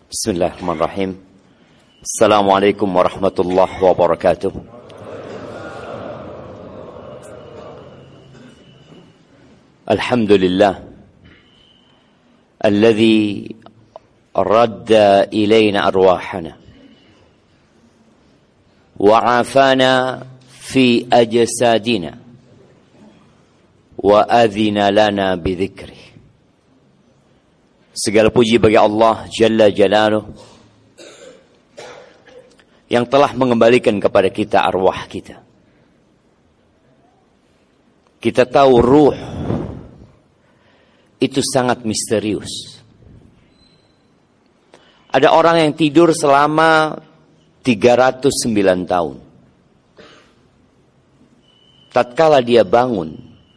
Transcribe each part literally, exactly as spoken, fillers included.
Bismillahirrahmanirrahim. Assalamualaikum warahmatullahi wabarakatuh. Alhamdulillah alladhi radda ilayna arwahana wa afana fi ajsadina wa adhina lana bidhikri. Segala puji bagi Allah Jalla Jalaluh yang telah mengembalikan kepada kita arwah kita. Kita tahu ruh itu sangat misterius. Ada orang yang tidur selama tiga ratus sembilan tahun. Tatkala dia bangun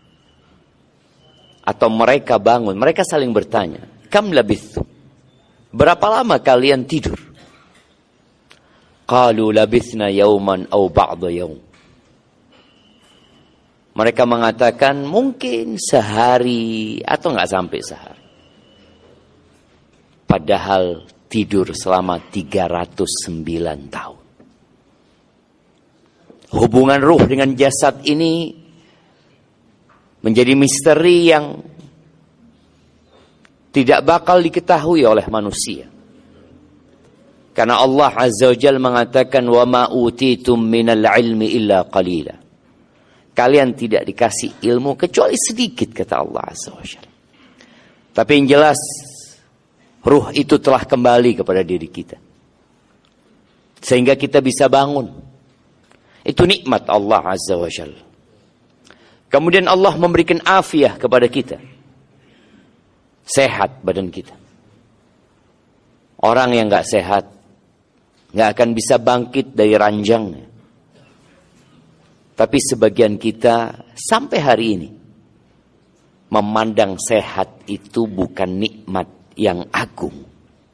atau mereka bangun, mereka saling bertanya, kam labithtum? Berapa lama kalian tidur? Qalu labithna yawman aw ba'da yawm. Mereka mengatakan mungkin sehari atau enggak sampai sehari. Padahal tidur selama tiga ratus sembilan tahun. Hubungan ruh dengan jasad ini menjadi misteri yang tidak bakal diketahui oleh manusia. Karena Allah Azza wa Jalla mengatakan wa ma utitum minal ilmi illa qalila. Kalian tidak dikasih ilmu kecuali sedikit, kata Allah Azza wa Jalla. Tapi yang jelas ruh itu telah kembali kepada diri kita. Sehingga kita bisa bangun. Itu nikmat Allah Azza wa Jalla. Kemudian Allah memberikan afiah kepada kita. Sehat badan kita. Orang yang gak sehat gak akan bisa bangkit dari ranjangnya. Tapi sebagian kita sampai hari ini memandang sehat itu bukan nikmat yang agung.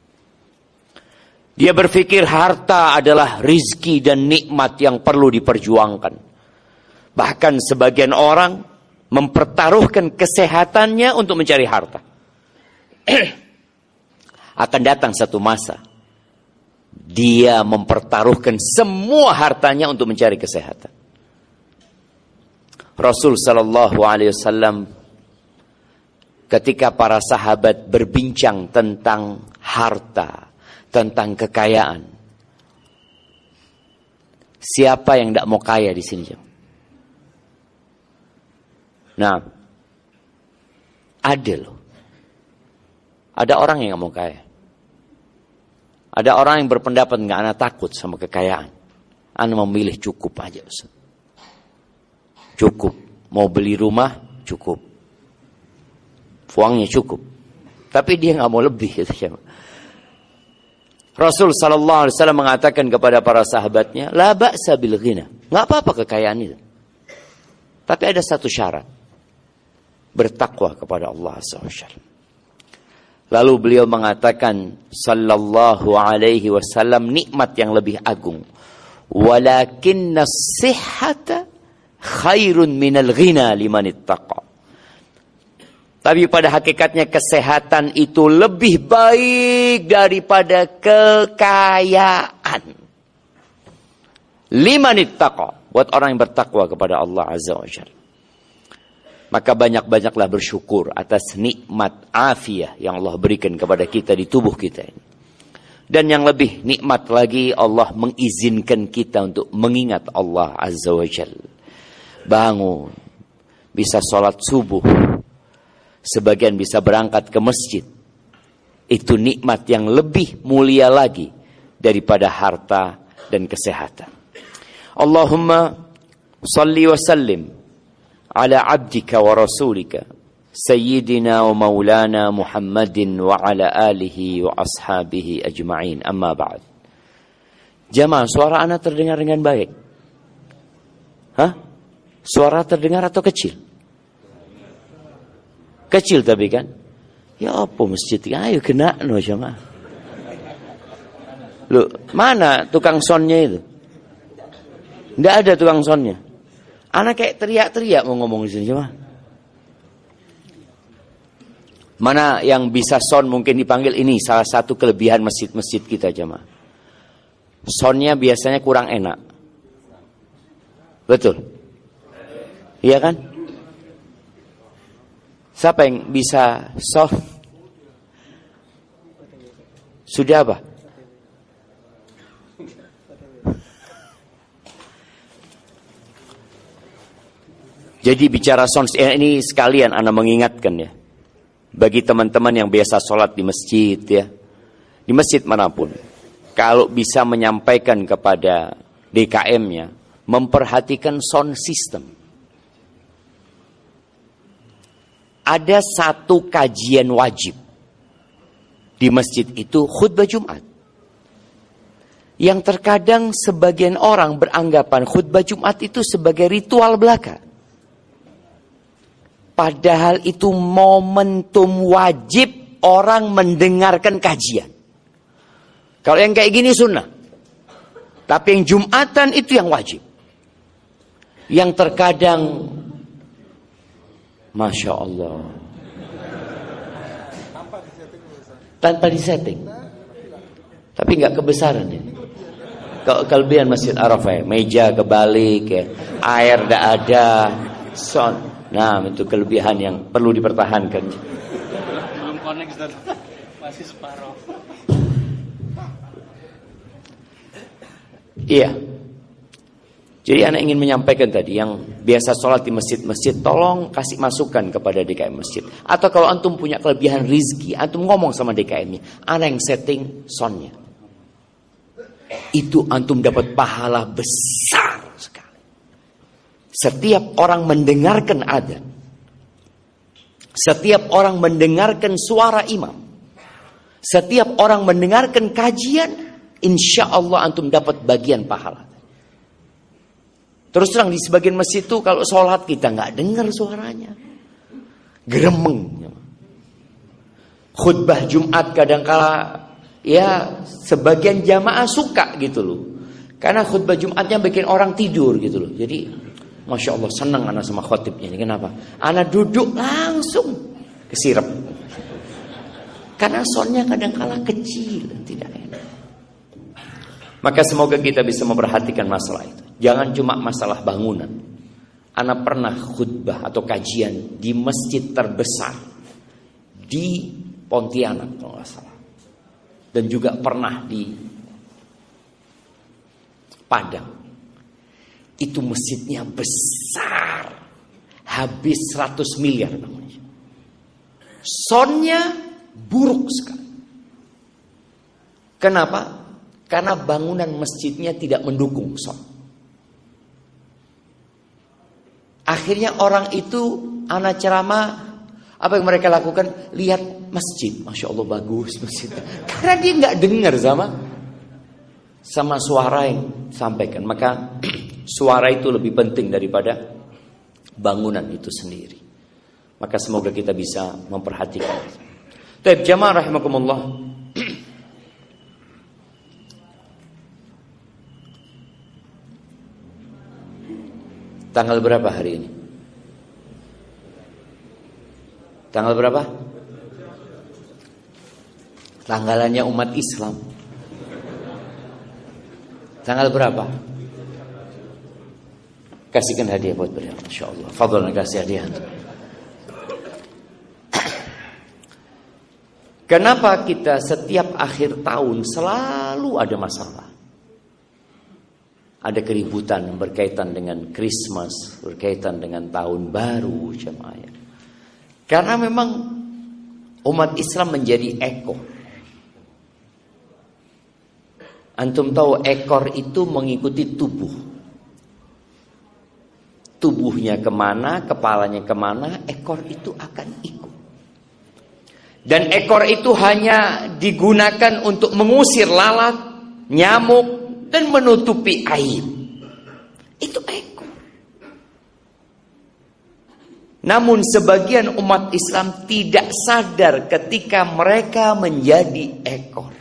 Dia berpikir harta adalah rizki dan nikmat yang perlu diperjuangkan. Bahkan sebagian orang mempertaruhkan kesehatannya untuk mencari harta. Akan datang satu masa dia mempertaruhkan semua hartanya untuk mencari kesehatan. Rasul sallallahu alaihi wasallam ketika para sahabat berbincang tentang harta, tentang kekayaan. Siapa yang tidak mau kaya di sini? Nah, ada loh. Ada orang yang gak mau kaya. Ada orang yang berpendapat gak, anak takut sama kekayaan. Anak memilih cukup aja. Ustaz. Cukup. Mau beli rumah, cukup. Uangnya cukup. Tapi dia gak mau lebih. Rasul sallallahu alaihi wasallam mengatakan kepada para sahabatnya, la ba'sa bil ghina. Gak apa-apa kekayaan itu. Tapi ada satu syarat. Bertakwa kepada Allah azza wa jalla. Lalu beliau mengatakan sallallahu alaihi wasallam nikmat yang lebih agung. Walakinna sihhata khairun minal ghina liman ittaqa. Tapi pada hakikatnya kesehatan itu lebih baik daripada kekayaan. Liman ittaqa, buat orang yang bertakwa kepada Allah azza wa jalla. Maka banyak-banyaklah bersyukur atas nikmat afiah yang Allah berikan kepada kita di tubuh kita ini. Dan yang lebih nikmat lagi, Allah mengizinkan kita untuk mengingat Allah Azza wa Jalla. Bangun, bisa sholat subuh, sebagian bisa berangkat ke masjid. Itu nikmat yang lebih mulia lagi daripada harta dan kesehatan. Allahumma salli wa sallim ala abdika wa rasulika sayyidina wa maulana Muhammadin wa ala alihi wa ashabihi ajma'in, amma ba'd. Jamaah, suara anak terdengar dengan baik? Hah? Suara terdengar atau kecil? Kecil tapi kan? Ya apa masjid? Ayo kena no jamaah. Loh, mana tukang soundnya itu? Tidak ada tukang soundnya. Anak kayak teriak-teriak mau ngomong di sini, coba. Mana yang bisa sound mungkin dipanggil, ini salah satu kelebihan masjid-masjid kita jemaah. Soundnya biasanya kurang enak. Betul? Iya kan? Siapa yang bisa sound? Sudah apa? Jadi bicara sound, eh, ini sekalian Anda mengingatkan ya, bagi teman-teman yang biasa sholat di masjid ya, di masjid manapun, kalau bisa menyampaikan kepada D K M-nya, memperhatikan sound system. Ada satu kajian wajib di masjid itu khutbah Jumat. Yang terkadang sebagian orang beranggapan khutbah Jumat itu sebagai ritual belaka. Padahal itu momentum wajib orang mendengarkan kajian. Kalau yang kayak gini sunnah. Tapi yang Jumatan itu yang wajib. Yang terkadang, Masya Allah, tanpa disetting. Tapi nggak kebesaran ini. Ke kelebihan Masjid Arafah, meja kebalik, ya. Air tidak ada, sound. Nah, itu kelebihan yang perlu dipertahankan. Belum connect, masih separuh. Iya. Jadi anak ingin menyampaikan tadi, yang biasa sholat di masjid-masjid, tolong kasih masukan kepada D K M masjid. Atau kalau antum punya kelebihan rizki, antum ngomong sama D K M-nya, anak yang setting soundnya. Itu antum dapat pahala besar sekali. Setiap orang mendengarkan adzan, setiap orang mendengarkan suara imam, setiap orang mendengarkan kajian, insya Allah antum dapat bagian pahala. Terus terang di sebagian masjid itu kalau sholat kita nggak dengar suaranya, geremeng. Khutbah Jumat kadangkala ya sebagian jamaah suka gitu loh, karena khutbah Jumatnya bikin orang tidur gitu loh. Jadi Masya Allah senang anak sama khotibnya ini. Kenapa? Anak duduk langsung kesirep. Karena soundnya kadangkala kecil, tidak enak. Maka semoga kita bisa memperhatikan masalah itu. Jangan cuma masalah bangunan. Anak pernah khutbah atau kajian di masjid terbesar di Pontianak kalau nggak salah. Dan juga pernah di Padang. Itu masjidnya besar, habis seratus miliar namanya. Soundnya buruk sekali. Kenapa? Karena bangunan masjidnya tidak mendukung sound. Akhirnya orang itu, anak ceramah, apa yang mereka lakukan? Lihat masjid, Masya Allah bagus masjid. Karena dia nggak dengar sama sama suara yang sampaikan. Maka suara itu lebih penting daripada bangunan itu sendiri. Maka semoga kita bisa memperhatikan. Taib jamaah rahimakumullah. Tanggal berapa hari ini? Tanggal berapa? Tanggalannya umat Islam. Tanggal berapa? Kasihkan hadiah buat beliau, Masya Allah. Fadlan kasih hadiah. Kenapa kita setiap akhir tahun selalu ada masalah? Ada keributan berkaitan dengan Christmas, berkaitan dengan tahun baru jemaah. Karena memang umat Islam menjadi ekor. Antum tahu ekor itu mengikuti tubuh. Tubuhnya kemana, kepalanya kemana, ekor itu akan ikut. Dan ekor itu hanya digunakan untuk mengusir lalat, nyamuk, dan menutupi aib. Itu ekor. Namun sebagian umat Islam tidak sadar ketika mereka menjadi ekor.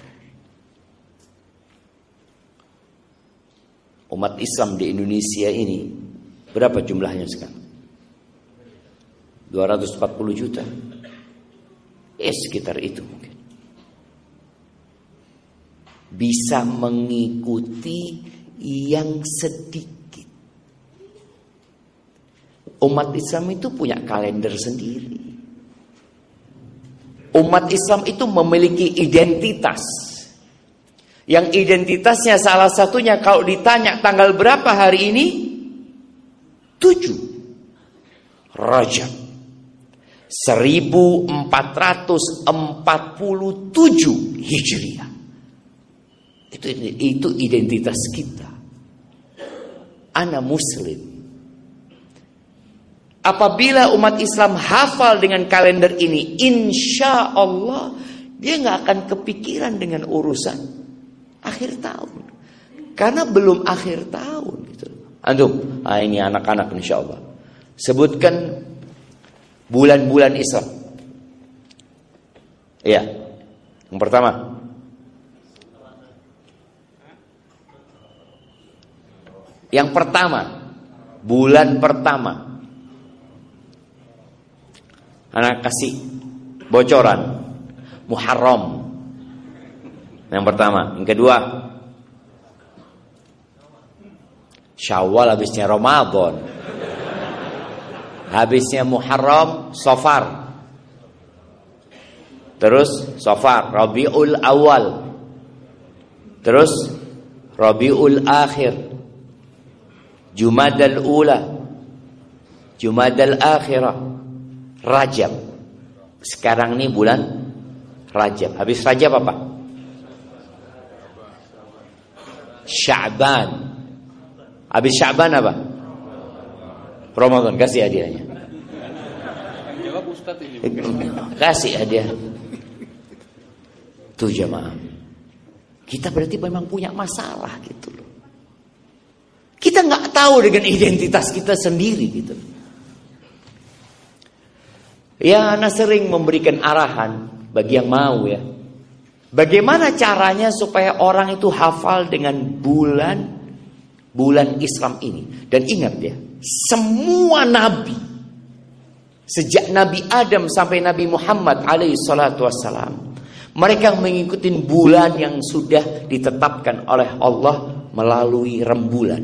Umat Islam di Indonesia ini berapa jumlahnya sekarang? dua ratus empat puluh juta. Ya sekitar itu mungkin. Bisa mengikuti yang sedikit. Umat Islam itu punya kalender sendiri. Umat Islam itu memiliki identitas. Yang identitasnya salah satunya kalau ditanya tanggal berapa hari ini? Tujuh Rajab seribu empat ratus empat puluh tujuh Hijriah. Itu, itu identitas kita. Ana muslim. Apabila umat Islam hafal dengan kalender ini, insya Allah dia nggak akan kepikiran dengan urusan akhir tahun, karena belum akhir tahun. Gitu. Antum, ah ini anak-anak insya Allah. Sebutkan bulan-bulan Islam. Iya, yang pertama. Yang pertama, bulan pertama. Anak kasih bocoran. Muharram. Yang pertama. Yang kedua, Syawal, habisnya Ramadan. Habisnya Muharram, Safar. Terus Safar, Rabiul Awal. Terus Rabiul Akhir, Jumadal Ula, Jumadal Akhirah, Rajab. Sekarang ini bulan Rajab. Habis Rajab apa? Sya'ban. Habis Sya'ban apa? Ramadan. Kasih hadiahnya. Jawab Ustaz ini. Kasih hadiah. Tuh jemaah. Kita berarti memang punya masalah gitu loh. Kita nggak tahu dengan identitas kita sendiri gitu. Ya, Ana sering memberikan arahan bagi yang mau ya. Bagaimana caranya supaya orang itu hafal dengan bulan bulan Islam ini. Dan ingat ya, semua nabi sejak Nabi Adam sampai Nabi Muhammad alaihi salatu wassalam, mereka mengikuti bulan yang sudah ditetapkan oleh Allah melalui rembulan.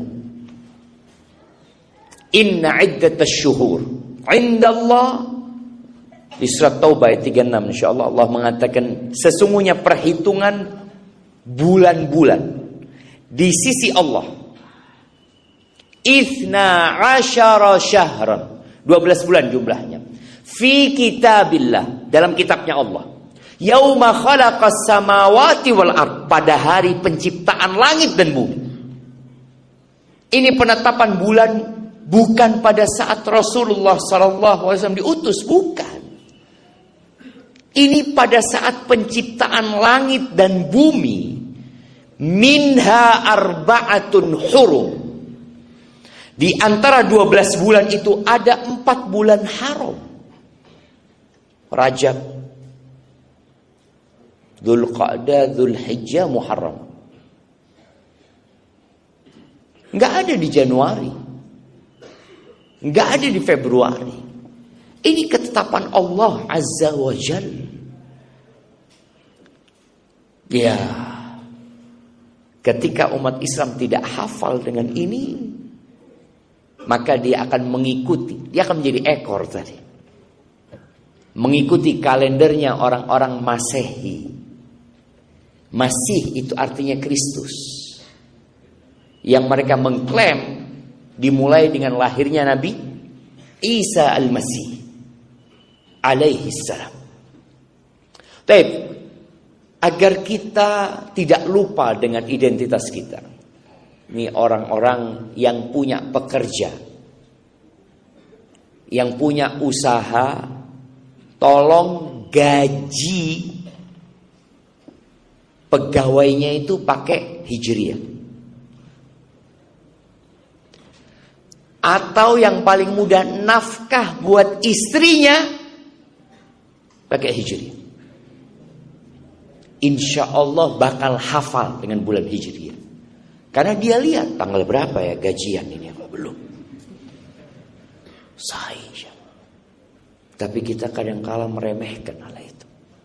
Inna iddatash syuhur 'inda Allah, di surat Taubah ayat tiga puluh enam, insyaallah Allah mengatakan sesungguhnya perhitungan bulan-bulan di sisi Allah Ithna asyara syahran, dua belas bulan jumlahnya. Fi kitabillah, dalam kitabnya Allah. Yauma khalaqas samawati wal ard, pada hari penciptaan langit dan bumi. Ini penetapan bulan bukan pada saat Rasulullah sallallahu alaihi wasallam diutus, bukan. Ini pada saat penciptaan langit dan bumi. Minha arba'atun hurum. Di antara dua belas bulan itu ada empat bulan haram. Rajab, Dzulqa'dah, Dzulhijjah, Muharram. Enggak ada di Januari. Enggak ada di Februari. Ini ketetapan Allah Azza wa Jalla. Ya, ketika umat Islam tidak hafal dengan ini, maka dia akan mengikuti, dia akan menjadi ekor tadi, mengikuti kalendernya orang-orang Masehi. Masih itu artinya Kristus, yang mereka mengklaim dimulai dengan lahirnya Nabi Isa al-Masih alaihi salam. Baik, agar kita tidak lupa dengan identitas kita. Ini orang-orang yang punya pekerja, yang punya usaha, tolong gaji pegawainya itu pakai Hijriah. Atau yang paling mudah, nafkah buat istrinya pakai Hijriah. Insya Allah bakal hafal dengan bulan Hijriah. Karena dia lihat tanggal berapa ya gajian ini apa belum. Saja. Tapi kita kadang-kala meremehkan hal itu.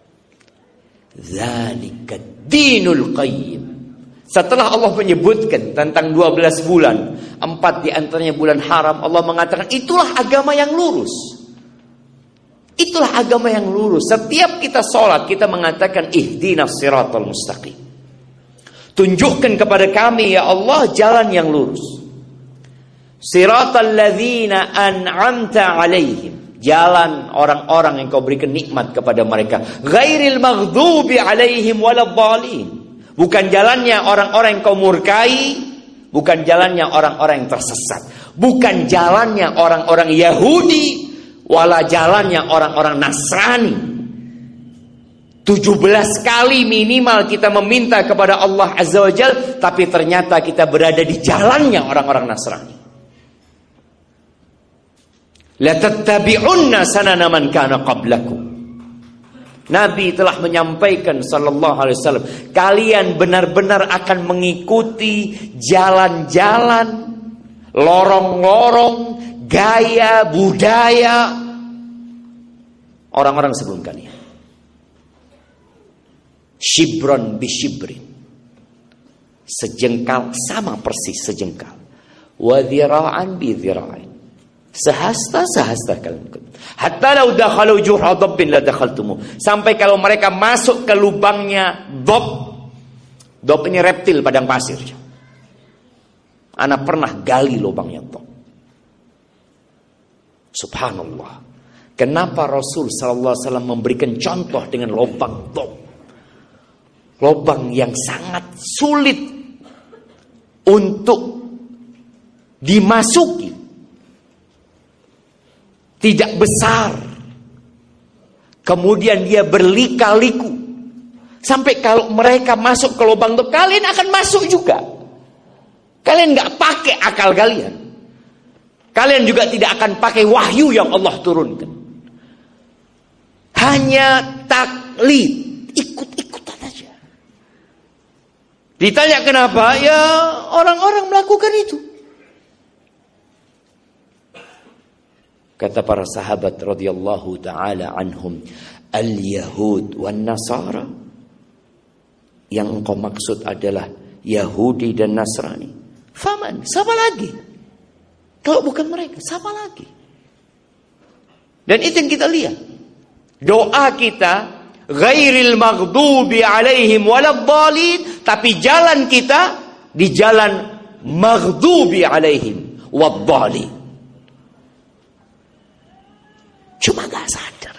Dzalika dinul qayyim. Setelah Allah menyebutkan tentang dua belas bulan, empat di antaranya bulan haram, Allah mengatakan itulah agama yang lurus. Itulah agama yang lurus. Setiap kita sholat, kita mengatakan ihdinas siratal mustaqim. Tunjukkan kepada kami ya Allah jalan yang lurus. Siratal ladzina an'amta alaihim. Jalan orang-orang yang kau berikan nikmat kepada mereka. Ghairil maghdubi alaihim waladhdallin. Bukan jalannya orang-orang yang kau murkai, bukan jalannya orang-orang yang tersesat, bukan jalannya orang-orang Yahudi, wala jalannya orang-orang Nasrani. tujuh belas kali minimal kita meminta kepada Allah Azza wa Jalla, tapi ternyata kita berada di jalannya orang-orang Nasrani. La tattabi'unna sanana man kana qablakum. Nabi telah menyampaikan sallallahu alaihi wasallam, kalian benar-benar akan mengikuti jalan-jalan, lorong-lorong, gaya, budaya orang-orang sebelum kalian. Shibron bi shibrin. Sejengkal sama persis sejengkal. Wa dhira'an bi dhira'in. Sehasta sehasta kalian. Hatta law dakhalu juhra dabbin la dakhaltumu. Sampai kalau mereka masuk ke lubangnya dob. Dob ini reptil padang pasir. Ana pernah gali lubangnya dob. Subhanallah. Kenapa Rasul sallallahu alaihi wasallam memberikan contoh dengan lubang dob? Lubang yang sangat sulit untuk dimasuki. Tidak besar. Kemudian dia berlika-liku. Sampai kalau mereka masuk ke lubang itu, kalian akan masuk juga. Kalian gak pakai akal kalian. Kalian juga tidak akan pakai wahyu yang Allah turunkan. Hanya taklid. Ikut-ikutan aja. Ditanya kenapa? Ya orang-orang melakukan itu. Kata para sahabat radhiyallahu taala anhum, al-yahud wan nasara. Yang engkau maksud adalah Yahudi dan Nasrani. Faman, siapa lagi? Kalau bukan mereka, siapa lagi? Dan itu yang kita lihat. Doa kita ghairil maghdubi alaihim waladhdallin, tapi jalan kita di jalan maghdubi alaihim waladhdallin. Cuma gak sadar.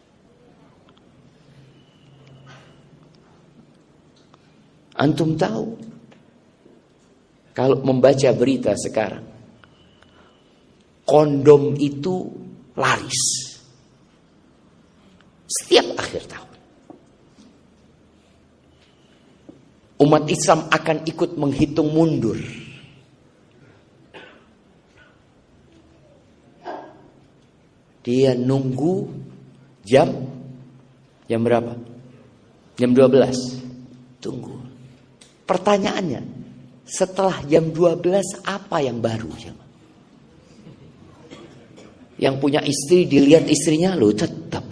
Antum tahu, kalau membaca berita sekarang, kondom itu laris setiap akhir tahun. Umat Islam akan ikut menghitung mundur. Dia nunggu jam jam berapa? Jam dua belas. Tunggu. Pertanyaannya, setelah jam dua belas apa yang baru? Yang punya istri dilihat istrinya, lo tetap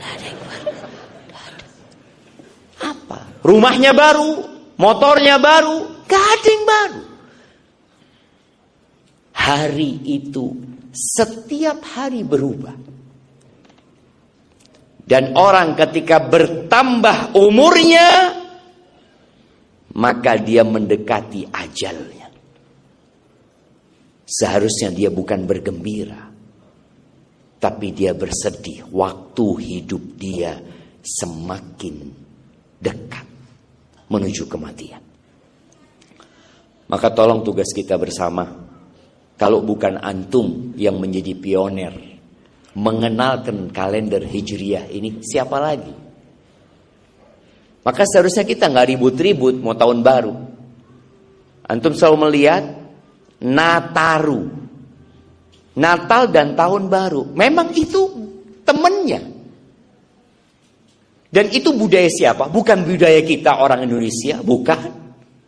apa? Rumahnya baru, motornya baru, gak ada yang baru. Hari itu setiap hari berubah. Dan orang ketika bertambah umurnya, maka dia mendekati ajalnya. Seharusnya dia bukan bergembira, tapi dia bersedih. Waktu hidup dia semakin dekat menuju kematian. Maka tolong tugas kita bersama, kalau bukan antum yang menjadi pioner mengenalkan kalender Hijriah ini, siapa lagi? Maka seharusnya kita nggak ribut-ribut mau tahun baru. Antum selalu melihat Nataru, Natal dan tahun baru. Memang itu temennya. Dan itu budaya siapa? Bukan budaya kita orang Indonesia, bukan.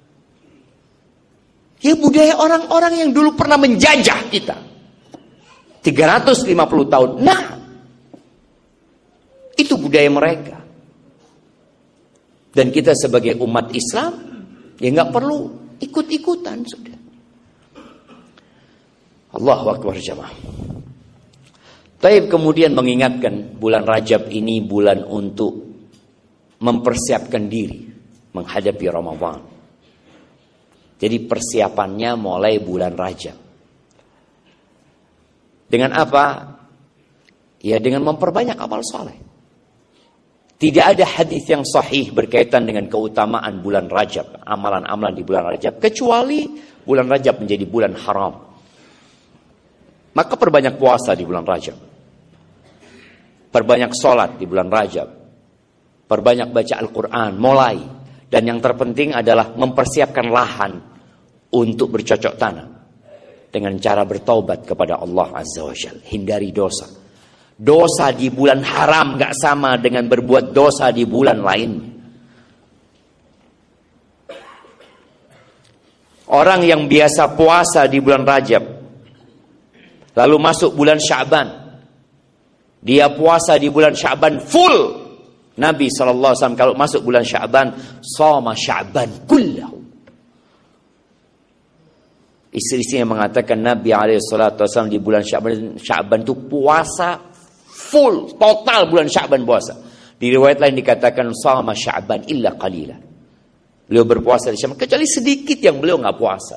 Ya budaya orang-orang yang dulu pernah menjajah kita. tiga ratus lima puluh tahun. Nah, itu budaya mereka. Dan kita sebagai umat Islam ya nggak perlu ikut-ikutan sudah. Allahu Akbar jamaah. Taib kemudian mengingatkan bulan Rajab ini bulan untuk mempersiapkan diri menghadapi Ramadan. Jadi persiapannya mulai bulan Rajab. Dengan apa? Ya dengan memperbanyak amal soleh. Tidak ada hadis yang sahih berkaitan dengan keutamaan bulan Rajab, amalan-amalan di bulan Rajab, kecuali bulan Rajab menjadi bulan haram. Maka perbanyak puasa di bulan Rajab. Perbanyak sholat di bulan Rajab. Perbanyak baca Al-Quran, mulai. Dan yang terpenting adalah mempersiapkan lahan untuk bercocok tanam. Dengan cara bertaubat kepada Allah Azza wa Jalla. Hindari dosa. Dosa di bulan haram gak sama dengan berbuat dosa di bulan lain. Orang yang biasa puasa di bulan Rajab, lalu masuk bulan Sya'ban, dia puasa di bulan Sya'ban full. Nabi shallallahu alaihi wasallam kalau masuk bulan Sya'ban, shoma Sya'ban kullahu. Istri-istrinya mengatakan Nabi alaihi salatu wasallam di bulan Sya'ban, Sya'ban itu puasa full, total bulan Sya'ban puasa. Di riwayat lain dikatakan shoma Sya'ban illa qalila. Beliau berpuasa di Sya'ban kecuali sedikit yang beliau nggak puasa.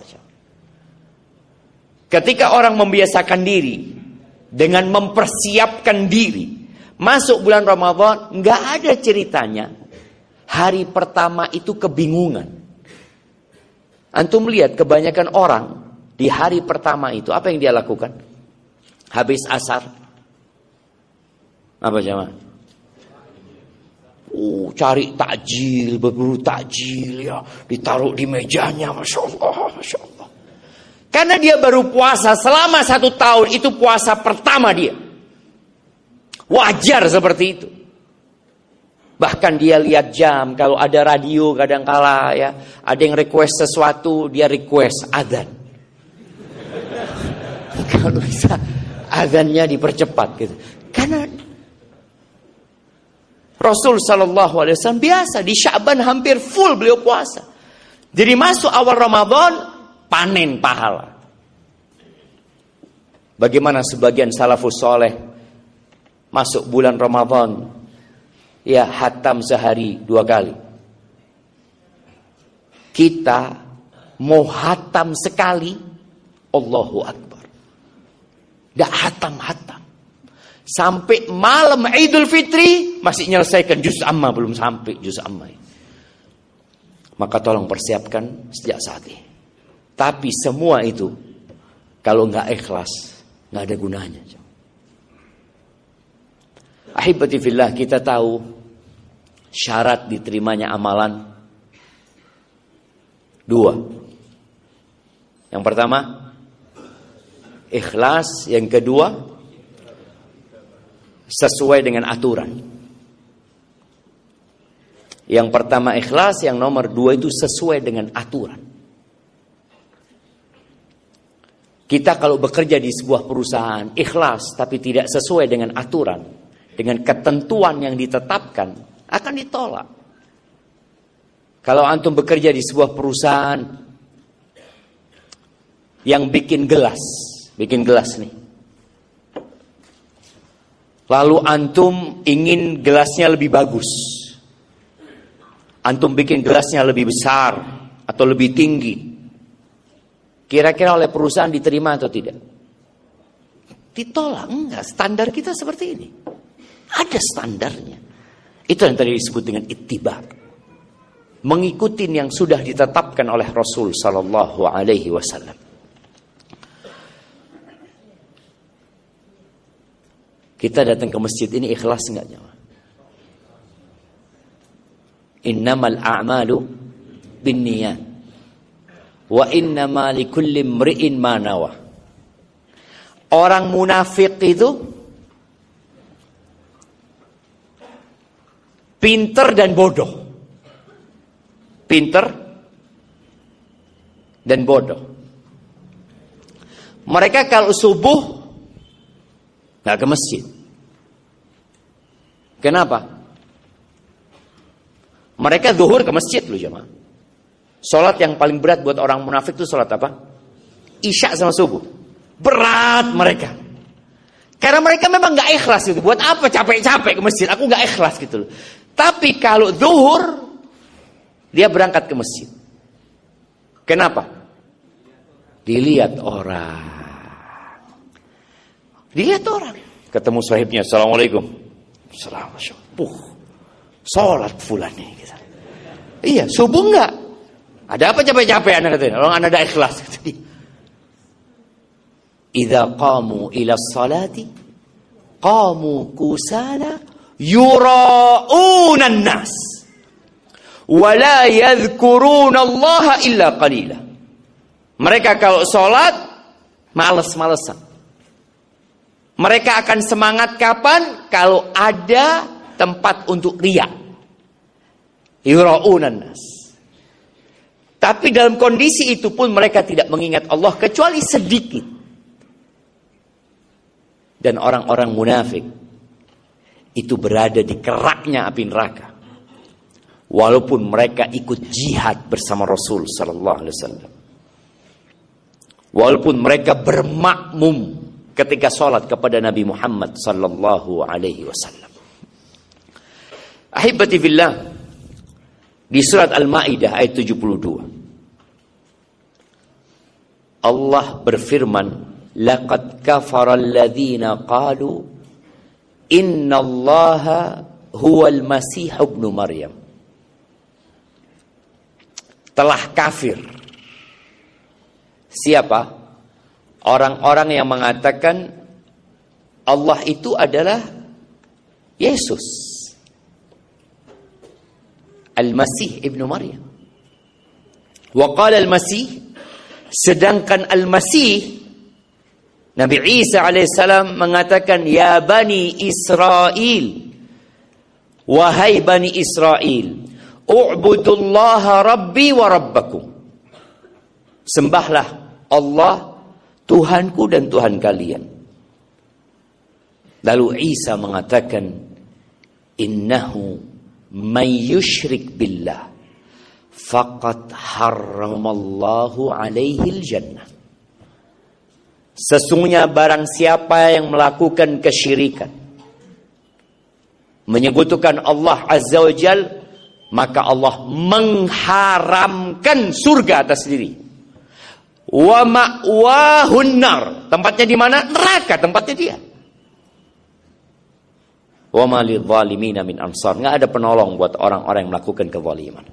Ketika orang membiasakan diri dengan mempersiapkan diri masuk bulan Ramadan, nggak ada ceritanya hari pertama itu kebingungan. Antum lihat kebanyakan orang di hari pertama itu apa yang dia lakukan? Habis asar apa jemaah? Oh, cari takjil, berburu takjil ya, ditaruh di mejanya, masya Allah, masya Allah. Karena dia baru puasa selama satu tahun, itu puasa pertama dia. Wajar seperti itu. Bahkan dia lihat jam, kalau ada radio kadangkala ya, ada yang request sesuatu, dia request adzan. Kalau bisa adzannya dipercepat gitu. Karena Rasul sallallahu alaihi wasallam biasa di Sya'ban hampir full beliau puasa. Jadi masuk awal Ramadan panen pahala. Bagaimana sebagian salafus soleh masuk bulan Ramadan ya hatam sehari dua kali. Kita mau hatam sekali, Allahu Akbar. Dah hatam-hatam. Sampai malam Idul Fitri masih menyelesaikan juz amma, belum sampai juz amma. Maka tolong persiapkan sejak saat ini. Tapi semua itu kalau nggak ikhlas nggak ada gunanya. Ahibati fillah, kita tahu syarat diterimanya amalan dua. Yang pertama ikhlas, yang kedua sesuai dengan aturan. Yang pertama ikhlas, yang nomor dua itu sesuai dengan aturan. Kita kalau bekerja di sebuah perusahaan ikhlas tapi tidak sesuai dengan aturan, dengan ketentuan yang ditetapkan, akan ditolak. Kalau antum bekerja di sebuah perusahaan yang bikin gelas, bikin gelas nih, lalu antum ingin gelasnya lebih bagus, antum bikin gelasnya lebih besar atau lebih tinggi, kira-kira oleh perusahaan diterima atau tidak? Ditolak. Enggak, standar kita seperti ini. Ada standarnya. Itu yang tadi disebut dengan ittiba. Mengikuti yang sudah ditetapkan oleh Rasul sallallahu alaihi wasallam. Kita datang ke masjid ini ikhlas enggak jemaah? Innamal a'malu binniyat wa innama likulli imri'in ma nawa. Orang munafik itu pinter dan bodoh. Pinter dan bodoh. Mereka kalau subuh nggak ke masjid. Kenapa? Mereka zuhur ke masjid loh jemaah. Salat yang paling berat buat orang munafik itu salat apa? Isya sama subuh. Berat mereka. Karena mereka memang gak ikhlas gitu. Buat apa capek-capek ke masjid? Aku gak ikhlas gitu loh. Tapi kalau zuhur, dia berangkat ke masjid. Kenapa? Dilihat orang. Dilihat orang. Ketemu sahibnya, Assalamualaikum. Assalamualaikum. Puh, sholat fulan nih. Gitu. Iya, subuh enggak. Ada apa capek-capek anak katanya? Orang anak ada ikhlas. Idza qamu ila sholati qamu kusala yura'unan nas wa la yadhkuruna Allah illa qalila. Mereka kalau sholat males-malesan. Mereka akan semangat kapan? Kalau ada tempat untuk riya. Yura'unan nas. Tapi dalam kondisi itu pun mereka tidak mengingat Allah kecuali sedikit. Dan orang-orang munafik itu berada di keraknya api neraka. Walaupun mereka ikut jihad bersama Rasul sallallahu alaihi wasallam. Walaupun mereka bermakmum ketika sholat kepada Nabi Muhammad sallallahu alaihi wasallam. Ahibati fillah, di surat Al-Maidah ayat tujuh puluh dua. Allah berfirman, laqad kafara alladhina qalu innallaha huwal masih ibnu Maryam. Telah kafir. Siapa? Orang-orang yang mengatakan Allah itu adalah Yesus, Al-Masih ibnu Maryam. Wa qala Al-Masih, sedangkan Al-Masih Nabi Isa alaihissalam mengatakan, ya Bani Israel, wahai Bani Israel, u'budullaha rabbi wa rabbakum. Sembahlah Allah, Tuhanku dan Tuhan kalian. Lalu Isa mengatakan, innahu man yushrik billah faqad harramallahu alaihil jannah. Sesungguhnya barang siapa yang melakukan kesyirikan, menyekutukan Allah Azza wa Jal, maka Allah mengharamkan surga atas diri. Wa ma'wahun nar, tempatnya di mana? Neraka tempatnya dia. Wa ma lidh-dhalimina min ansar, enggak ada penolong buat orang-orang yang melakukan kezaliman.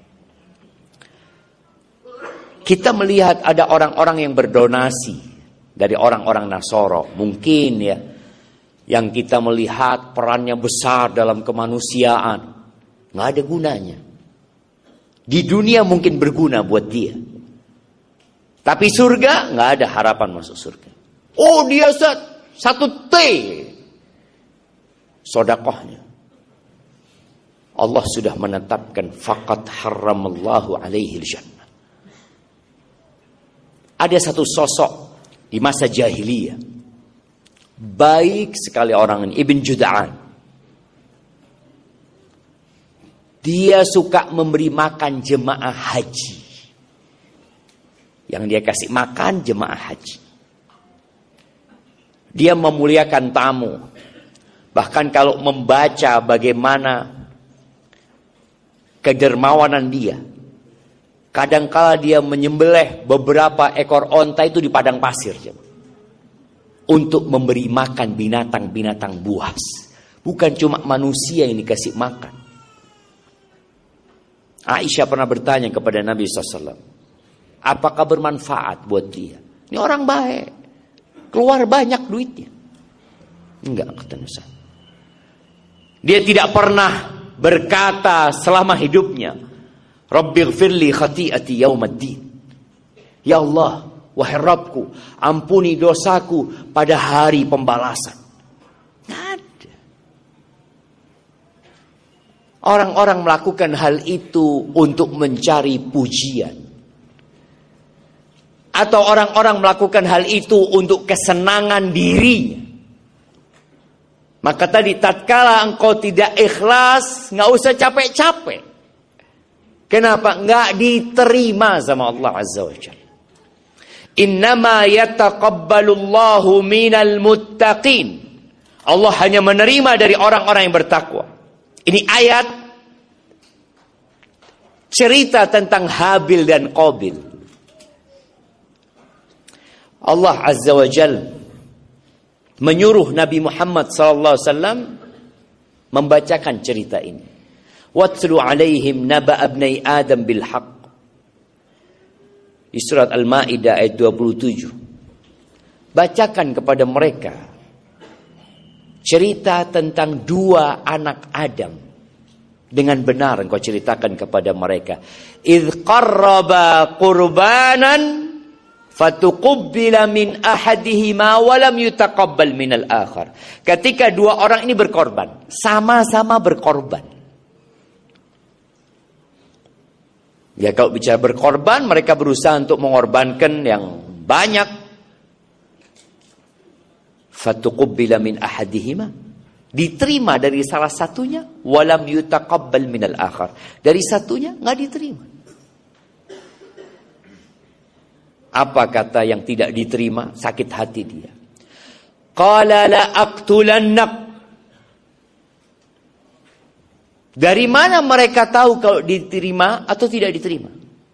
Kita melihat ada orang-orang yang berdonasi dari orang-orang Nasoro, mungkin ya, yang kita melihat perannya besar dalam kemanusiaan, enggak ada gunanya. Di dunia mungkin berguna buat dia. Tapi surga, nggak ada harapan masuk surga. Oh, dia satu T sodakohnya. Allah sudah menetapkan faqad harramallahu alaihil jannah. Ada satu sosok di masa jahiliyah, baik sekali orang ini, Ibn Jud'an. Dia suka memberi makan jemaah haji. Yang dia kasih makan jemaah haji. Dia memuliakan tamu. Bahkan kalau membaca bagaimana kedermawanan dia, kadangkala dia menyembelih beberapa ekor onta itu di padang pasir, untuk memberi makan binatang-binatang buas. Bukan cuma manusia yang dikasih makan. Aisyah pernah bertanya kepada Nabi shallallahu alaihi wasallam, apakah bermanfaat buat dia? Ini orang baik, keluar banyak duitnya. Enggak, kata Nabi. Dia tidak pernah berkata selama hidupnya, Rabbighfirli khati'ati yaumaddin. Ya Allah, wahai Rabbku, ampuni dosaku pada hari pembalasan. Nggak ada. Orang-orang melakukan hal itu untuk mencari pujian. Atau orang-orang melakukan hal itu untuk kesenangan dirinya. Maka tadi tatkala engkau tidak ikhlas, nggak usah capek-capek. Kenapa? Nggak diterima sama Allah Azza wa Jalla. Innama yataqabbalullahu minal muttaqin. Allah hanya menerima dari orang-orang yang bertakwa. Ini ayat cerita tentang Habil dan Qabil. Allah Azza wa Jalla menyuruh Nabi Muhammad sallallahu alaihi wasallam membacakan cerita ini. Watlu alaihim naba abnai Adam bil haqq. Di surat Al-Maidah ayat dua puluh tujuh. Bacakan kepada mereka cerita tentang dua anak Adam. Dengan benar engkau ceritakan kepada mereka. Idh qarraba qurbanan fatuqubbila min ahadihima walam yutaqabbal minal akhar. Ketika dua orang ini berkorban, sama-sama berkorban. Ya, kalau bicara berkorban, mereka berusaha untuk mengorbankan yang banyak. Fatuqubbila min ahadihima, diterima dari salah satunya, walam yutaqabbal minal akhar. Dari satunya enggak diterima. Apa kata yang tidak diterima? Sakit hati dia. Qala la aqtulannak. Dari mana mereka tahu kalau diterima atau tidak diterima?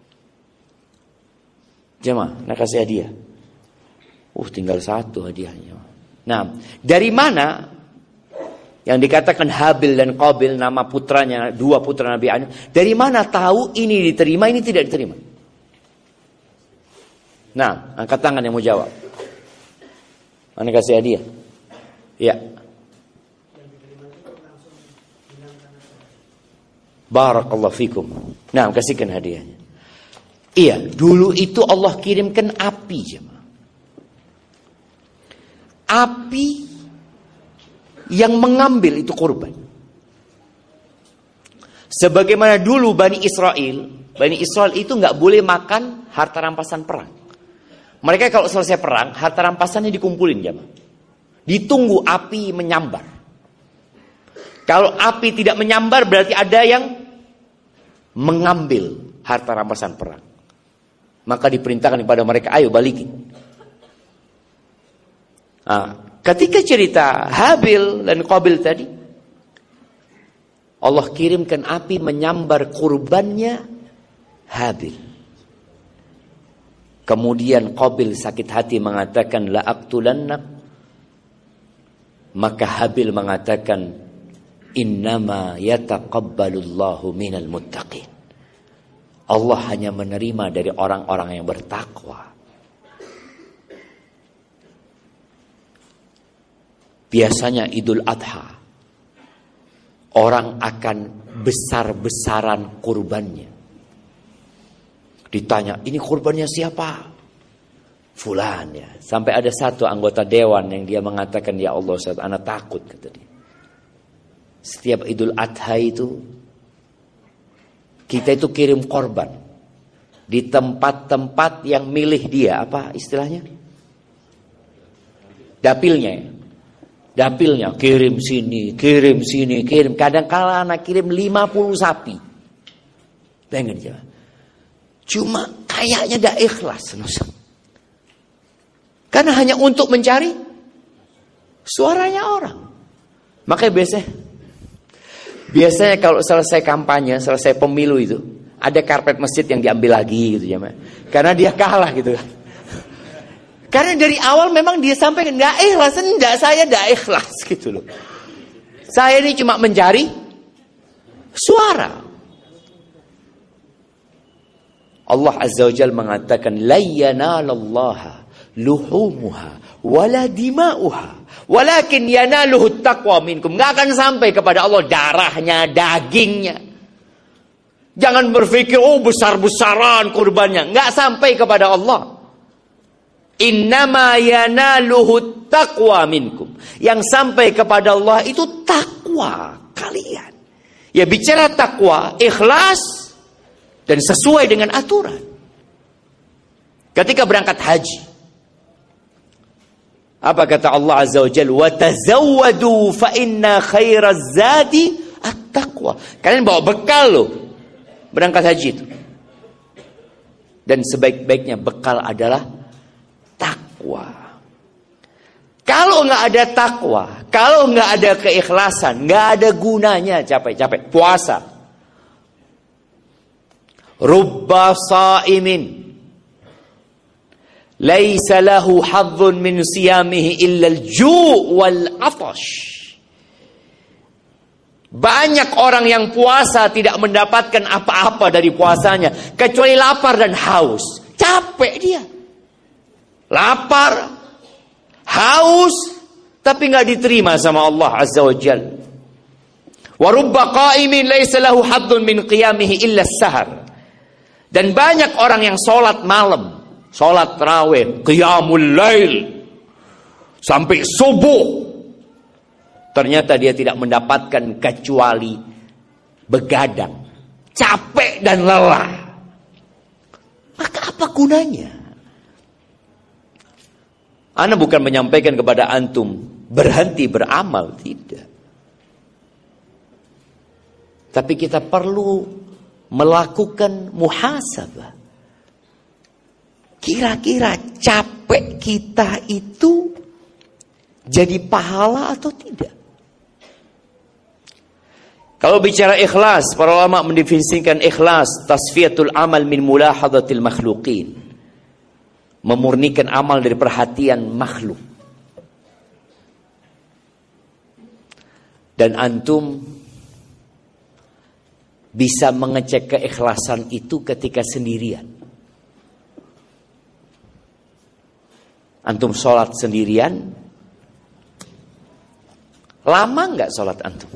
Jemaah, nak kasih hadiah. Uh, tinggal satu hadiahnya. Nah, dari mana yang dikatakan Habil dan Qabil, nama putranya, dua putra Nabi Adam, dari mana tahu ini diterima, ini tidak diterima? Nah, angkat tangan yang mau jawab. Mana kasih hadiah? Ya. Barakallahu fikum. Nah, kasihkan hadiahnya. Iya, dulu itu Allah kirimkan api, jemaah. Api yang mengambil itu kurban. Sebagaimana dulu Bani Israel, Bani Israel itu nggak boleh makan harta rampasan perang. Mereka kalau selesai perang, harta rampasannya dikumpulin, jemaah. Ditunggu api menyambar. Kalau api tidak menyambar berarti ada yang mengambil harta rampasan perang. Maka diperintahkan kepada mereka, ayo balikin. Nah, ketika cerita Habil dan Qabil tadi, Allah kirimkan api menyambar kurbannya Habil. Kemudian Qabil sakit hati mengatakan la aqtulannak. Maka Habil mengatakan innama yataqabbalullahu minal muttaqin. Allah hanya menerima dari orang-orang yang bertakwa. Biasanya Idul Adha orang akan besar-besaran kurbannya. Ditanya, ini kurbannya siapa? Fulan ya. Sampai ada satu anggota dewan yang dia mengatakan, ya Allah, Ustaz, anak takut, kata dia. Setiap Idul Adha itu kita itu kirim korban di tempat-tempat yang milih dia, apa istilahnya? Dapilnya ya. Dapilnya kirim sini, kirim sini, kirim. Kadang-kala anak kirim lima puluh sapi. Pengen aja. Cuma kayaknya tidak ikhlas. Karena hanya untuk mencari suaranya orang. Makanya biasanya Biasanya kalau selesai kampanye, selesai pemilu itu, ada karpet masjid yang diambil lagi gitu ya, karena dia kalah gitu kan. Karena dari awal memang dia sampaikan enggak ikhlas, enggak, saya enggak ikhlas gitu loh. Saya ini cuma mencari suara. Allah Azza wa Jalla mengatakan la yanalallaha luhumuha wala dima'uha walakin yanaluhu taqwa minkum. Enggak akan sampai kepada Allah darahnya, dagingnya. Jangan berpikir oh besar-besaran kurbannya, enggak sampai kepada Allah. Innama yanaluhu taqwa minkum. Yang sampai kepada Allah itu takwa kalian. Ya bicara takwa, ikhlas dan sesuai dengan aturan. Ketika berangkat haji, apa kata Allah Azza wa Jalla? Wa tazawwadu fa inna khairaz zadi at-taqwa. Kalian bawa bekal loh. berangkat haji itu. Dan sebaik-baiknya bekal adalah takwa. Kalau nggak ada takwa, kalau nggak ada keikhlasan, nggak ada gunanya capek-capek puasa. Rubba sa'imin laisa lahu hadzun min siyamihi illa al-ju' wal 'atash. Banyak orang yang puasa tidak mendapatkan apa-apa dari puasanya kecuali lapar dan haus. Capek dia. Lapar, haus, tapi nggak diterima sama Allah Azza wa Jalla. Wa rubba qa'imin laisa lahu hadzun min qiyamihi illa as-sahar. Dan banyak orang yang sholat malam, sholat tarawih, qiyamul lail sampai subuh. Ternyata dia tidak mendapatkan kecuali begadang, capek dan lelah. Maka apa gunanya? Ana bukan menyampaikan kepada antum berhenti beramal, tidak. Tapi kita perlu melakukan muhasabah. Kira-kira capek kita itu jadi pahala atau tidak? Kalau bicara ikhlas, para ulama mendefinisikan ikhlas tasfiyatul amal min mulahadatil makhluqin. Memurnikan amal dari perhatian makhluk. Dan antum bisa mengecek keikhlasan itu ketika sendirian. Antum sholat sendirian, lama nggak sholat antum?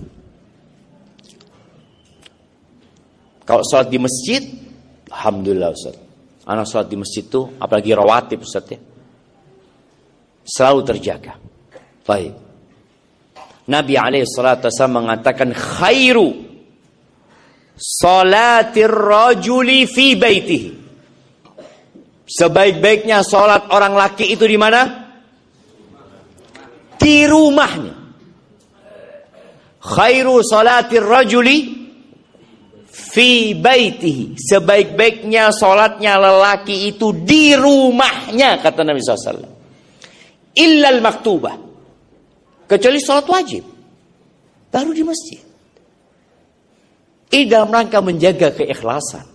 Kalau sholat di masjid, alhamdulillah Ustaz. Anak sholat di masjid itu, apalagi rawatib Ustaz ya, selalu terjaga. Baik. Nabi alaihi salatu wasallam mengatakan khairu salatir rajuli fi baitihi. Sebaik-baiknya sholat orang laki itu di mana? Di rumahnya. Khairu salatir rajuli fi baitihi. Sebaik-baiknya sholatnya lelaki itu di rumahnya, kata Nabi shallallahu alaihi wasallam. Illal maktubah, kecuali sholat wajib, baru di masjid. Ini dalam rangka menjaga keikhlasan.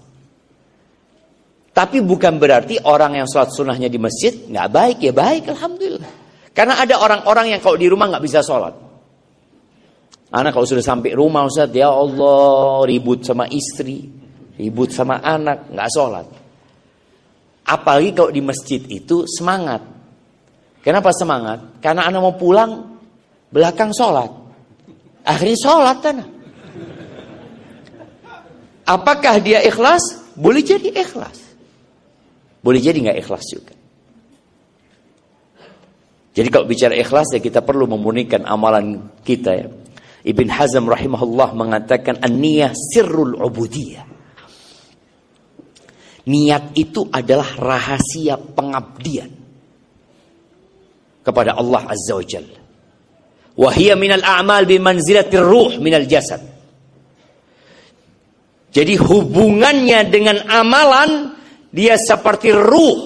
Tapi bukan berarti orang yang sholat sunnahnya di masjid nggak baik, ya baik, alhamdulillah. Karena ada orang-orang yang kalau di rumah nggak bisa sholat. Anak kalau sudah sampai rumah Ustaz, ya Allah, ribut sama istri, ribut sama anak, nggak sholat. Apalagi kalau di masjid itu semangat. Kenapa semangat? Karena anak mau pulang, belakang sholat. Akhirnya sholat anak. Apakah dia ikhlas? Boleh jadi ikhlas. Boleh jadi nggak ikhlas juga. Jadi kalau bicara ikhlas ya kita perlu memurnikan amalan kita ya. Ibn Hazm rahimahullah mengatakan an-niyah sirrul ubudiyah. Niat itu adalah rahasia pengabdian kepada Allah Azza wa Jalla. Wa hiya minal a'mal bi manzilatir ruh minal jasad. Jadi hubungannya dengan amalan dia seperti ruh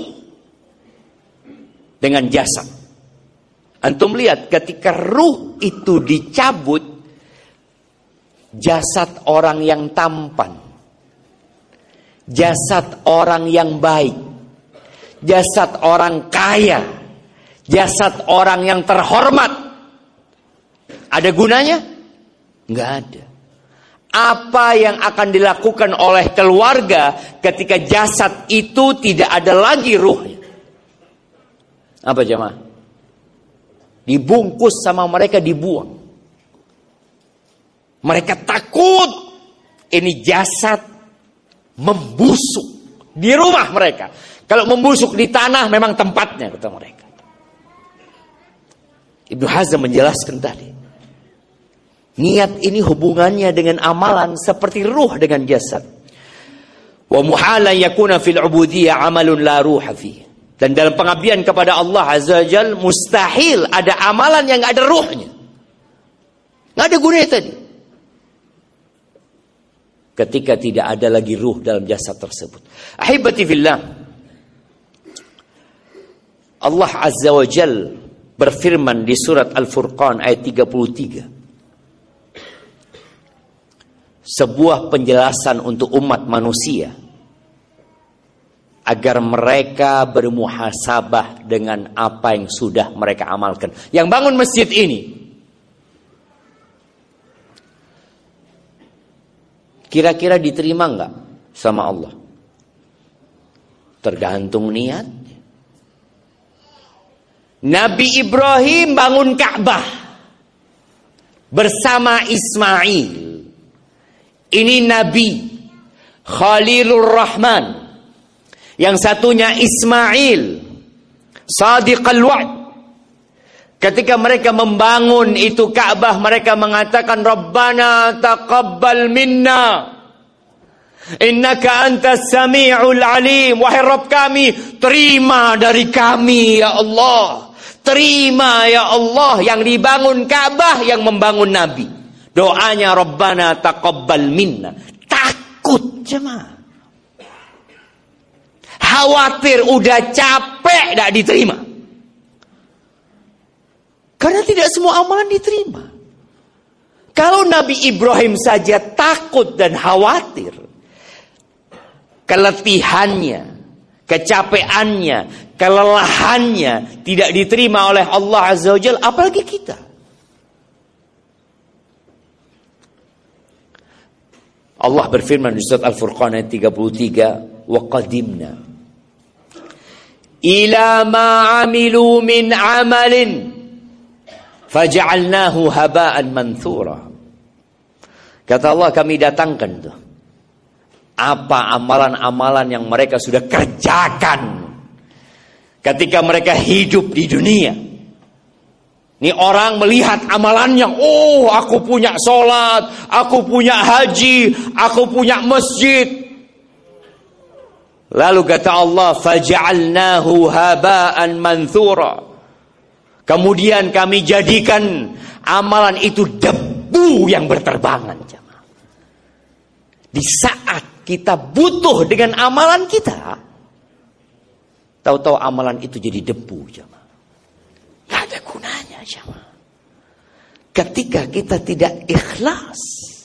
dengan jasad. Antum lihat ketika ruh itu dicabut, jasad orang yang tampan, jasad orang yang baik, jasad orang kaya, jasad orang yang terhormat, ada gunanya? Nggak ada. Apa yang akan dilakukan oleh keluarga ketika jasad itu tidak ada lagi ruhnya? Apa jemaah? Dibungkus sama mereka, dibuang. Mereka takut ini jasad membusuk di rumah mereka. Kalau membusuk di tanah memang tempatnya, kata mereka. Ibnu Hazm menjelaskan tadi. Niat ini hubungannya dengan amalan seperti ruh dengan jasad. Wa muhalan yakuna fil ubudiyah amalun la ruha fihi. Dan dalam pengabdian kepada Allah Azza wa Jalla mustahil ada amalan yang enggak ada ruhnya. Enggak ada gunanya tadi. ketika tidak ada lagi ruh dalam jasad tersebut. Ahibati fillah, Allah Azza wa Jal berfirman di surat Al-Furqan ayat tiga puluh tiga. Sebuah penjelasan untuk umat manusia agar mereka bermuhasabah dengan apa yang sudah mereka amalkan. Yang bangun masjid ini, kira-kira diterima enggak sama Allah? Tergantung niat. Nabi Ibrahim bangun Ka'bah bersama Ismail. Ini Nabi Khalilur Rahman. Yang satunya Ismail Sadiqal Wa'd. Ketika mereka membangun itu Ka'bah, mereka mengatakan, Rabbana taqabbal minna innaka antas sami'ul alim. Wahai Rabb kami, terima dari kami ya Allah. Terima ya Allah. Yang dibangun Ka'bah, yang membangun Nabi. Doanya Rabbana taqabbal minna. Takut jemaah. Khawatir, udah capek, tidak diterima. Karena tidak semua amalan diterima. Kalau Nabi Ibrahim saja takut dan khawatir, keletihannya, kecapeannya, kelelahannya tidak diterima oleh Allah Azza wa Jalla, apalagi kita. Allah berfirman di surat Al-Furqan ayat tiga puluh tiga, wa qadimna ila ma amilu min amalin faja'alnahu haba'an manthura. Kata Allah, kami datangkan tuh apa amalan-amalan yang mereka sudah kerjakan ketika mereka hidup di dunia. Ini orang melihat amalannya, oh aku punya sholat, aku punya haji, aku punya masjid. Lalu kata Allah, faja'alnahu haba'an manthura. Kemudian kami jadikan amalan itu debu yang berterbangan. Di saat kita butuh dengan amalan kita, tahu-tahu amalan itu jadi debu, jemaah. Gak ada gunanya, jemaah. Ketika kita tidak ikhlas.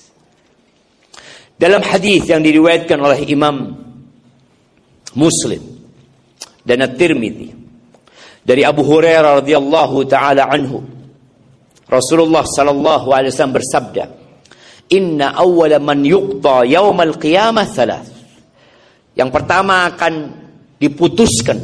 Dalam hadis yang diriwayatkan oleh Imam Muslim dan At-Tirmidzi dari Abu Hurairah radhiyallahu taala anhu, Rasulullah sallallahu alaihi wasallam bersabda, Inna awwala man yuqta yaumal qiyamah thalath. Yang pertama akan diputuskan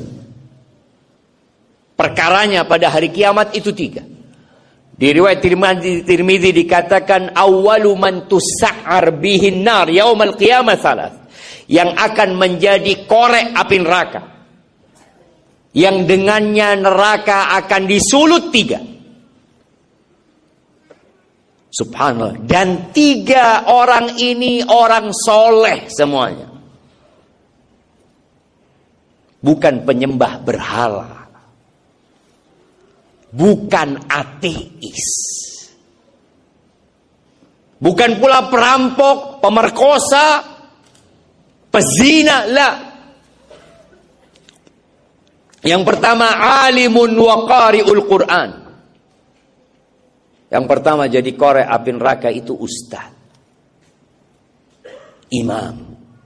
perkaranya pada hari kiamat itu tiga. Di riwayat Tirmidzi dikatakan awwalu man tus'ar bihin nar yaumal qiyamah thalath. Yang akan menjadi korek api neraka, yang dengannya neraka akan disulut tiga. Subhanallah. Dan tiga orang ini orang soleh semuanya. Bukan penyembah berhala. Bukan ateis. Bukan pula perampok, pemerkosa, pezina. Lah. Yang pertama, alimun wa qari'ul Qur'an. Yang pertama jadi korek api neraka itu ustaz, imam,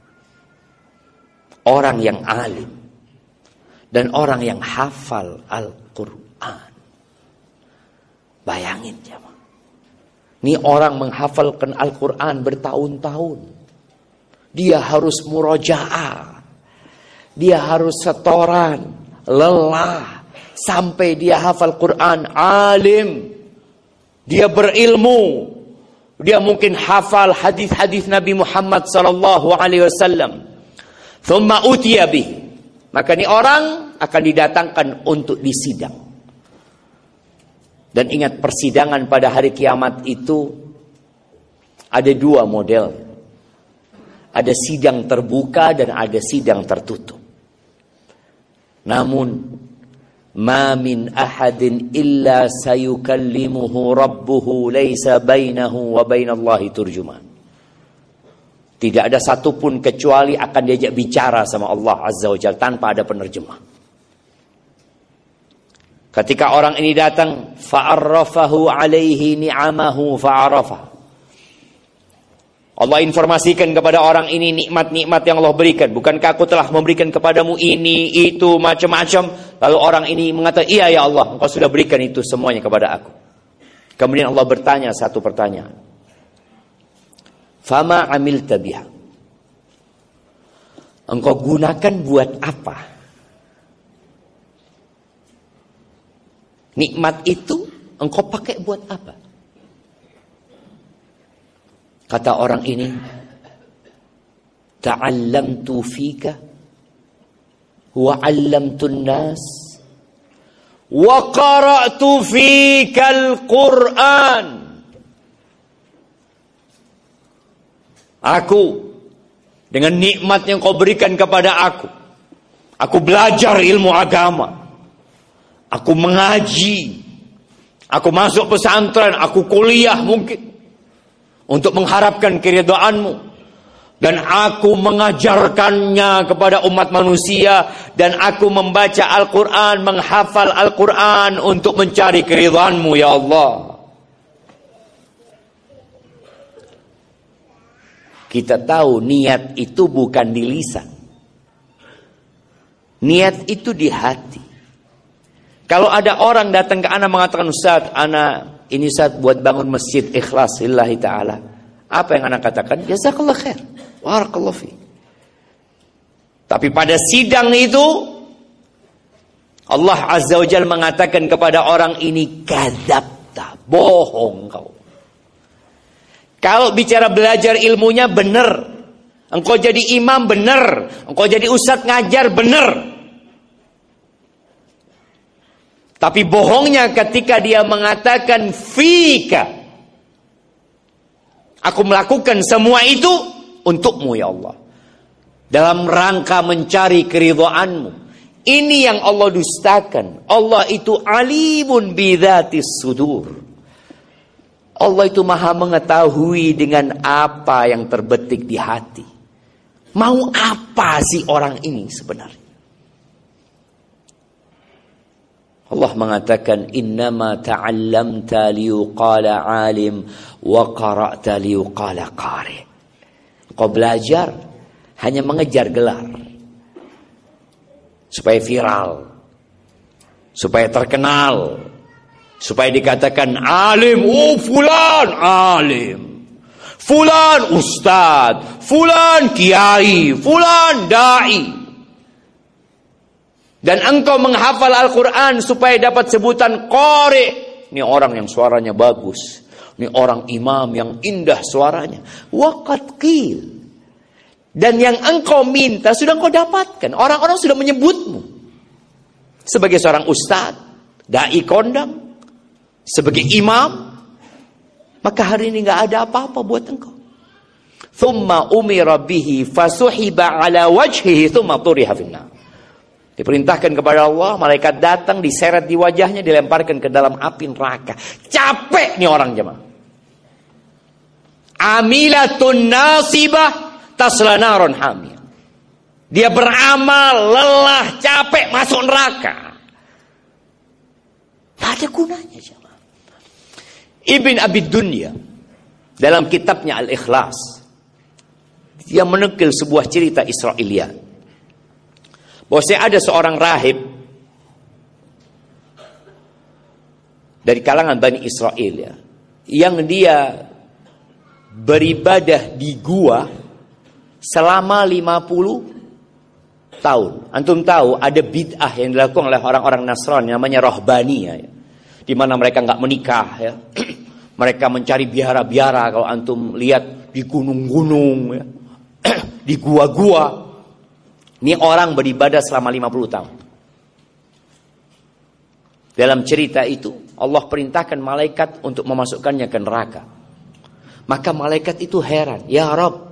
orang yang alim, dan orang yang hafal Al-Quran. Bayangin jemaah, ini orang menghafalkan Al-Quran bertahun-tahun. Dia harus murojaah, dia harus setoran, lelah, sampai dia hafal Quran, alim. Dia berilmu. Dia mungkin hafal hadis-hadis Nabi Muhammad sallallahu alaihi wasallam. Thumma utiya bih. Maka ini orang akan didatangkan untuk disidang. Dan ingat, persidangan pada hari kiamat itu ada dua model. Ada sidang terbuka dan ada sidang tertutup. Namun ma min ahadin illa sayukallimuhu rabbuhu laisa bainahu wa bainallahi turjuman. Tidak ada satupun kecuali akan diajak bicara sama Allah Azza wa Jalla tanpa ada penerjemah. Ketika orang ini datang, fa'arrafahu alaihi ni'amahu fa'arafah. Allah informasikan kepada orang ini nikmat-nikmat yang Allah berikan. Bukankah aku telah memberikan kepadamu ini, itu, macam-macam. Lalu orang ini mengatakan, iya ya Allah, engkau sudah berikan itu semuanya kepada aku. Kemudian Allah bertanya satu pertanyaan. Fama amilta biha. Engkau gunakan buat apa? Nikmat itu engkau pakai buat apa? Kata orang ini, ta'allamtu fika wa 'allamtun nas wa qara'tu fika al-Qur'an. Aku dengan nikmat yang kau berikan kepada aku, aku belajar ilmu agama, aku mengaji, aku masuk pesantren, aku kuliah mungkin untuk mengharapkan keridhaanmu, dan aku mengajarkannya kepada umat manusia, dan aku membaca Al-Quran, menghafal Al-Quran untuk mencari keridhaanmu ya Allah. Kita tahu niat itu bukan di lisan, niat itu di hati. Kalau ada orang datang ke ana mengatakan, Ustaz, ana ini saat buat bangun masjid ikhlas lillahi ta'ala. Apa yang anak katakan? Jazakallah khair, barakallahu fi. Tapi pada sidang itu Allah Azza wa Jalla mengatakan kepada orang ini, kadzabta, bohong kau. Kalau bicara belajar ilmunya benar, engkau jadi imam benar, engkau jadi ustadz ngajar benar. Tapi bohongnya ketika dia mengatakan fika, aku melakukan semua itu untukmu ya Allah, dalam rangka mencari keridhaanmu. Ini yang Allah dustakan. Allah itu alimun bidzatis sudur. Allah itu maha mengetahui dengan apa yang terbetik di hati. Mau apa sih orang ini sebenarnya? Allah mengatakan, innama ta'allamta liyuqala alim wa qara'ta liyuqala qari. Kau belajar hanya mengejar gelar, supaya viral, supaya terkenal, supaya dikatakan alim. Oh, fulan alim, fulan ustad, fulan kiai, fulan dai. Dan engkau menghafal Al-Quran supaya dapat sebutan qari. Ini orang yang suaranya bagus, ini orang imam yang indah suaranya. Waqad qil. Dan yang engkau minta sudah engkau dapatkan. Orang-orang sudah menyebutmu sebagai seorang ustaz, dai kondang, sebagai imam. Maka hari ini gak ada apa-apa buat engkau. Thumma umira bihi fasuhiba ala wajhihi thumma turiha finnar. Diperintahkan kepada Allah, malaikat datang, diseret di wajahnya, dilemparkan ke dalam api neraka. Capek nih orang jemaah. Amilatun nasibah tasla naron hamiyah. Dia beramal, lelah, capek, masuk neraka. Tak ada gunanya jemaah. Ibn Abi Dunya dalam kitabnya Al-Ikhlas, dia menukil sebuah cerita Israiliyat. Bahwasanya ada seorang rahib dari kalangan Bani Israel ya, yang dia beribadah di gua selama lima puluh tahun. Antum tahu ada bid'ah yang dilakukan oleh orang-orang Nasrani namanya rohbaniyah ya, di mana mereka nggak menikah ya. Mereka mencari biara-biara, kalau antum lihat di gunung-gunung ya, di gua-gua. Ini orang beribadah selama lima puluh tahun. Dalam cerita itu Allah perintahkan malaikat untuk memasukkannya ke neraka. Maka malaikat itu heran, ya Rabb,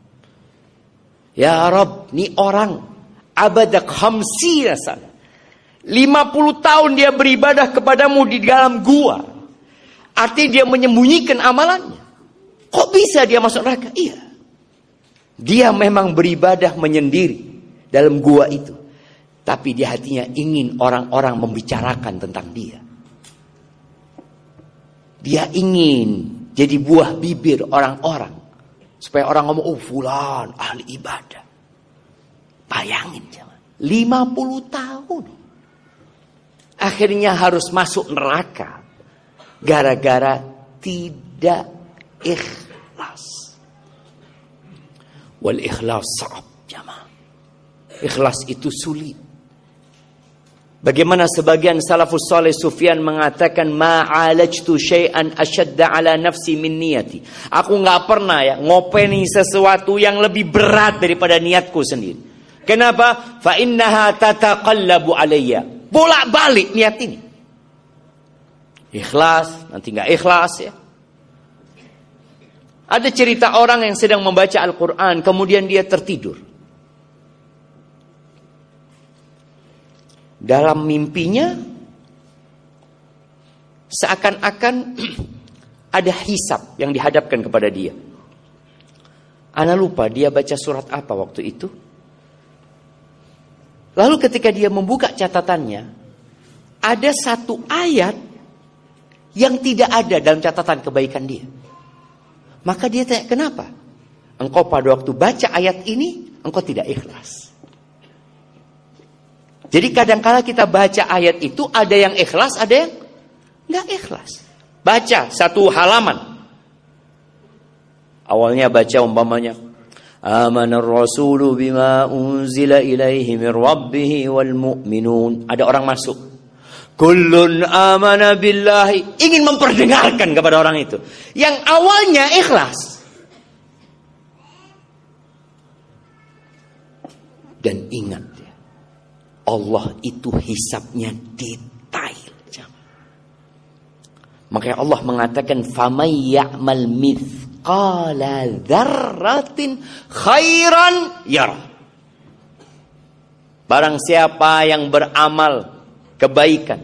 ya Rabb, ini orang abadak khamsina sana, lima puluh tahun dia beribadah kepadamu di dalam gua. Artinya dia menyembunyikan amalannya. Kok bisa dia masuk neraka? Iya. Dia memang beribadah menyendiri dalam gua itu, tapi di hatinya ingin orang-orang membicarakan tentang dia. Dia ingin jadi buah bibir orang-orang, supaya orang ngomong, oh fulan ahli ibadah. Bayangin jangan, lima puluh tahun akhirnya harus masuk neraka gara-gara tidak ikhlas. Wal ikhlas sa'ab jamaah. Ikhlas itu sulit. Bagaimana sebagian salafus saleh Sufyan mengatakan, ma'alajtu syai'an asyadda ala nafsi min niyati. Aku enggak pernah ya ngopeni sesuatu yang lebih berat daripada niatku sendiri. Kenapa? Fa innaha tataqallabu alayya. Bolak-balik niat ini. Ikhlas, nanti enggak ikhlas ya. Ada cerita orang yang sedang membaca Al-Quran, kemudian dia tertidur. Dalam mimpinya, seakan-akan ada hisab yang dihadapkan kepada dia. Ana lupa dia baca surat apa waktu itu. Lalu ketika dia membuka catatannya, ada satu ayat yang tidak ada dalam catatan kebaikan dia. Maka dia tanya, kenapa? Engkau pada waktu baca ayat ini, engkau tidak ikhlas. Jadi kadang-kala kita baca ayat itu, ada yang ikhlas, ada yang nggak ikhlas. Baca satu halaman. Awalnya baca umpamanya, Amanar rasulu bima unzila ilaihi min rabbih wal mu'minun. Ada orang masuk, kullun amana billahi, ingin memperdengarkan kepada orang itu yang awalnya ikhlas. Dan ingat ya, Allah itu hisabnya detail. Makanya Allah mengatakan, famay ya'mal mithqala dzarratin khairan yarah. Barang siapa yang beramal kebaikan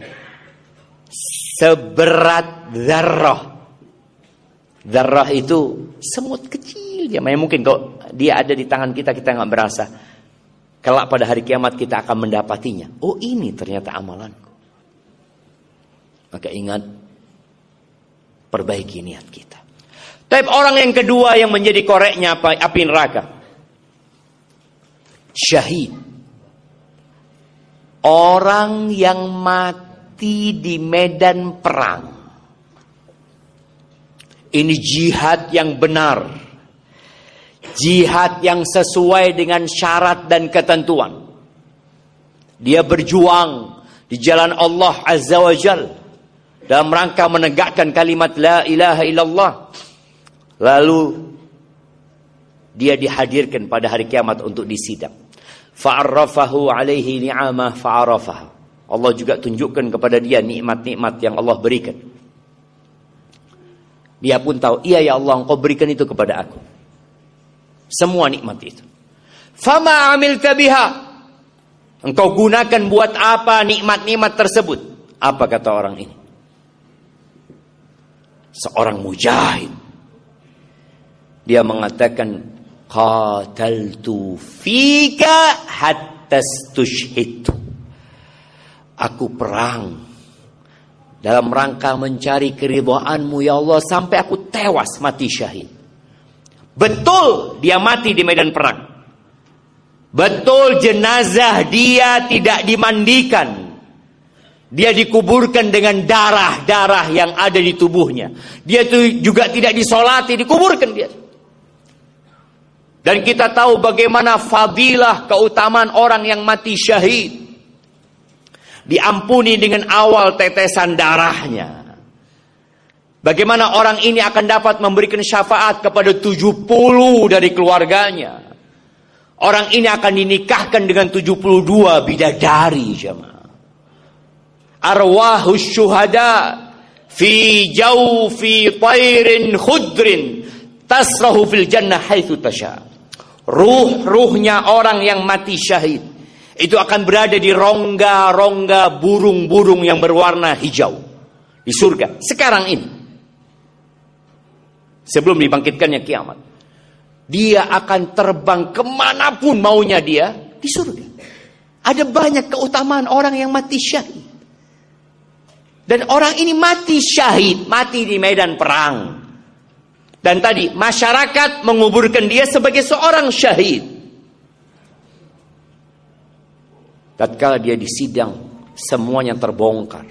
seberat zarrah. Zarrah itu semut kecil. Ya, mungkin kalau dia ada di tangan kita, kita nggak berasa. Kelak pada hari kiamat kita akan mendapatinya. Oh, ini ternyata amalanku. Maka ingat, perbaiki niat kita. Tapi orang yang kedua yang menjadi koreknya apa? Api neraka. Syahid. Orang yang mati di medan perang. Ini jihad yang benar. Jihad yang sesuai dengan syarat dan ketentuan. Dia berjuang di jalan Allah Azza wa Jalla dalam rangka menegakkan kalimat la ilaha illallah. Lalu dia dihadirkan pada hari kiamat untuk disidang. Fa'arrafahu alaihi ni'amah fa'arafaha. Allah juga tunjukkan kepada dia nikmat-nikmat yang Allah berikan. Dia pun tahu, iya ya Allah, engkau berikan itu kepada aku. Semua nikmat itu. Fama amilta biha. Engkau gunakan buat apa nikmat-nikmat tersebut? Apa kata orang ini? Seorang mujahid. Dia mengatakan, qataltu fika hatta stushhidtu. Aku perang dalam rangka mencari keridhaanmu ya Allah sampai aku tewas mati syahid. Betul dia mati di medan perang. Betul jenazah dia tidak dimandikan. Dia dikuburkan dengan darah-darah yang ada di tubuhnya. Dia itu juga tidak disolati, dikuburkan dia. Dan kita tahu bagaimana fadilah keutamaan orang yang mati syahid. Diampuni dengan awal tetesan darahnya. Bagaimana orang ini akan dapat memberikan syafaat kepada tujuh puluh dari keluarganya. Orang ini akan dinikahkan dengan tujuh puluh dua bidadari jemaah. Arwahus syuhada fi jawfi tairin khudrin tasrahu fil jannah haitsu tasha. Ruh-ruhnya orang yang mati syahid itu akan berada di rongga-rongga burung-burung yang berwarna hijau di surga sekarang ini, sebelum dibangkitkannya kiamat. dia akan terbang kemanapun maunya dia di surga. Ada banyak keutamaan orang yang mati syahid. Dan orang ini mati syahid, mati di medan perang. Dan tadi masyarakat menguburkan dia sebagai seorang syahid. Tatkala dia disidang, semuanya terbongkar.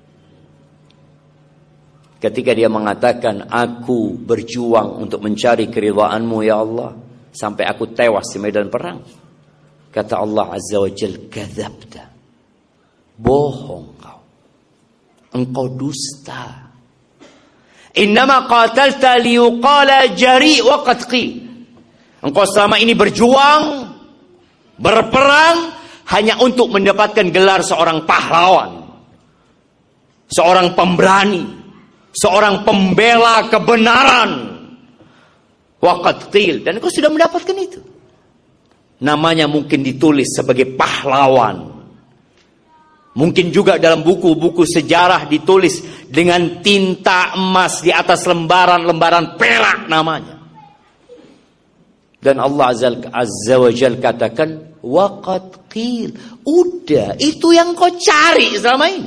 Ketika dia mengatakan, aku berjuang untuk mencari keridhaanmu ya Allah, sampai aku tewas di medan perang. Kata Allah Azza wa Jalla, kadzabta. Bohong kau. Engkau dusta. Innama qatalta liyuqala jari wa qad qil. Engkau selama ini berjuang, berperang hanya untuk mendapatkan gelar seorang pahlawan, seorang pemberani, seorang pembela kebenaran. Wa qad qil, dan engkau sudah mendapatkan itu. Namanya mungkin ditulis sebagai pahlawan. Mungkin juga dalam buku-buku sejarah ditulis dengan tinta emas di atas lembaran-lembaran perak namanya. Dan Allah Azza wa Jalla katakan, waqad qil. Udah, itu yang kau cari selama ini.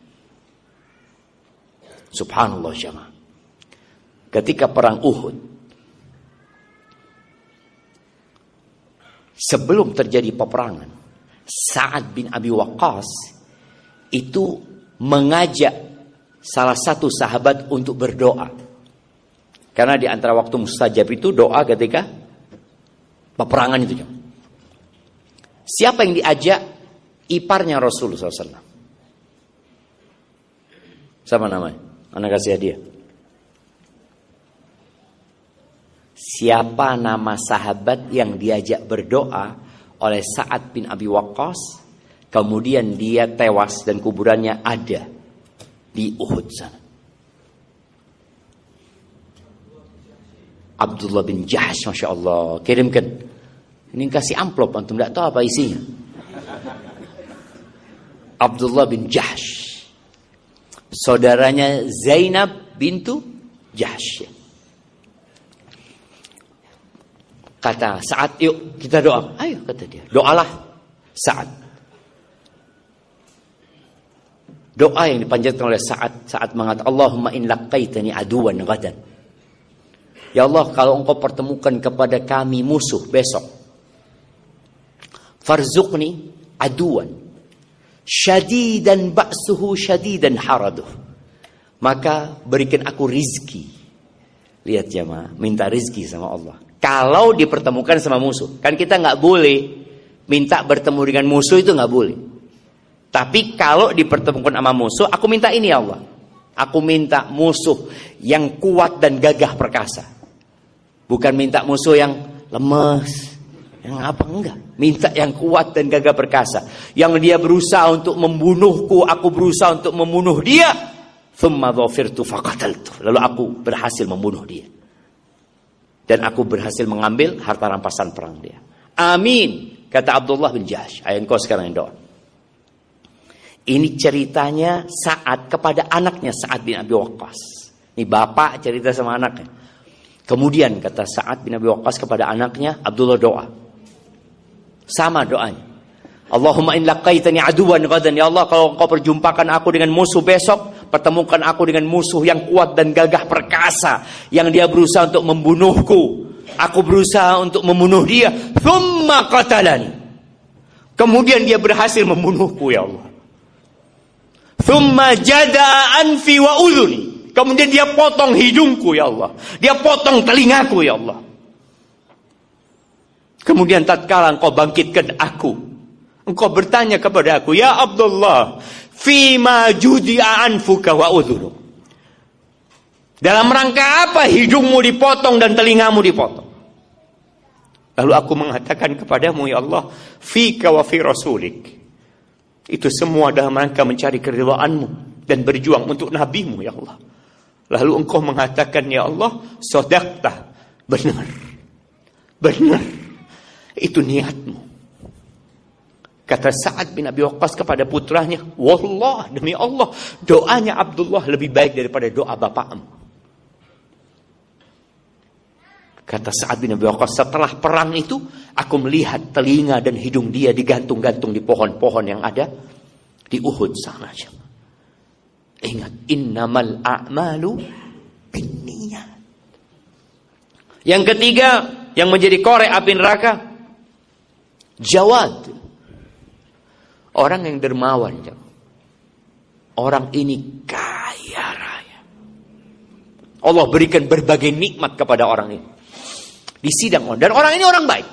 Subhanallah jemaah. Ketika perang Uhud, sebelum terjadi peperangan, Sa'ad bin Abi Waqqas itu mengajak salah satu sahabat untuk berdoa. Karena di antara waktu mustajab itu doa ketika peperangan itu. Siapa yang diajak? Iparnya Rasulullah shallallahu alaihi wasallam. Sama namanya? Anak kasih hadiah. Siapa nama sahabat yang diajak berdoa oleh Sa'ad bin Abi Waqqas? Kemudian dia tewas dan kuburannya ada di Uhud sana. Abdullah bin Jahsh, Masya Allah. Kirimkan. Ini kasih amplop, antum tidak tahu apa isinya. Abdullah bin Jahsh, saudaranya Zainab bintu Jahsh. Kata Sa'ad, yuk kita doa. Ayo, kata dia. Doalah Sa'ad. Doa yang dipanjatkan oleh Sa'ad, Sa'ad mengatakan, Allahumma in laqaitani aduwan ghadan. Ya Allah, kalau engkau pertemukan kepada kami musuh besok, farzuqni aduwan syadidan ba'suhu syadidan haraduh. Maka berikan aku rizki. Lihat jemaah, minta rizki sama Allah. Kalau dipertemukan sama musuh, kan kita nggak boleh minta bertemu dengan musuh, itu nggak boleh. Tapi kalau dipertemukan sama musuh, aku minta ini ya Allah. Aku minta musuh yang kuat dan gagah perkasa. Bukan minta musuh yang lemes, yang apa, enggak. Minta yang kuat dan gagah perkasa. Yang dia berusaha untuk membunuhku, aku berusaha untuk membunuh dia. Thumma dhafirtu faqataltu. Lalu aku berhasil membunuh dia. Dan aku berhasil mengambil harta rampasan perang dia. Amin, kata Abdullah bin Jahsh. Ayo engkau sekarang yang doa. Ini ceritanya Sa'ad kepada anaknya Sa'ad bin Abi Waqqas. Ini bapak cerita sama anaknya. Kemudian kata Sa'ad bin Abi Waqqas kepada anaknya, Abdullah doa. Sama doanya. Allahumma in laqaitani aduwan ghadan. Ya Allah, kalau engkau perjumpakan aku dengan musuh besok, pertemukan aku dengan musuh yang kuat dan gagah perkasa, yang dia berusaha untuk membunuhku. Aku berusaha untuk membunuh dia. Thumma qatalani. Kemudian dia berhasil membunuhku ya Allah. Thumma jada'a anfi wa udhuni. Kemudian dia potong hidungku ya Allah. Dia potong telingaku ya Allah. Kemudian tatkala engkau bangkitkan aku, engkau bertanya kepada aku, ya Abdullah, fima judi'a anfuka wa udhunu. Dalam rangka apa hidungmu dipotong dan telingamu dipotong? Lalu aku mengatakan kepadamu, ya Allah, fika wa fi rasulik. Itu semua dalam rangka mencari keridhaanmu dan berjuang untuk nabimu ya Allah. Lalu engkau mengatakan, ya Allah, sodaqta, benar, benar, itu niatmu. Kata Sa'ad bin Abi Waqqas kepada putranya, wallah, demi Allah, doanya Abdullah lebih baik daripada doa bapakmu. Kata Sa'ad bin Abi Waqqas, setelah perang itu aku melihat telinga dan hidung dia digantung-gantung di pohon-pohon yang ada di Uhud sana. Ingat, innamal a'malu binniyat. Yang ketiga yang menjadi korek api neraka, Jawad. Orang yang dermawan. Orang ini kaya raya. Allah berikan berbagai nikmat kepada orang ini. Di sidang, dan orang ini orang baik.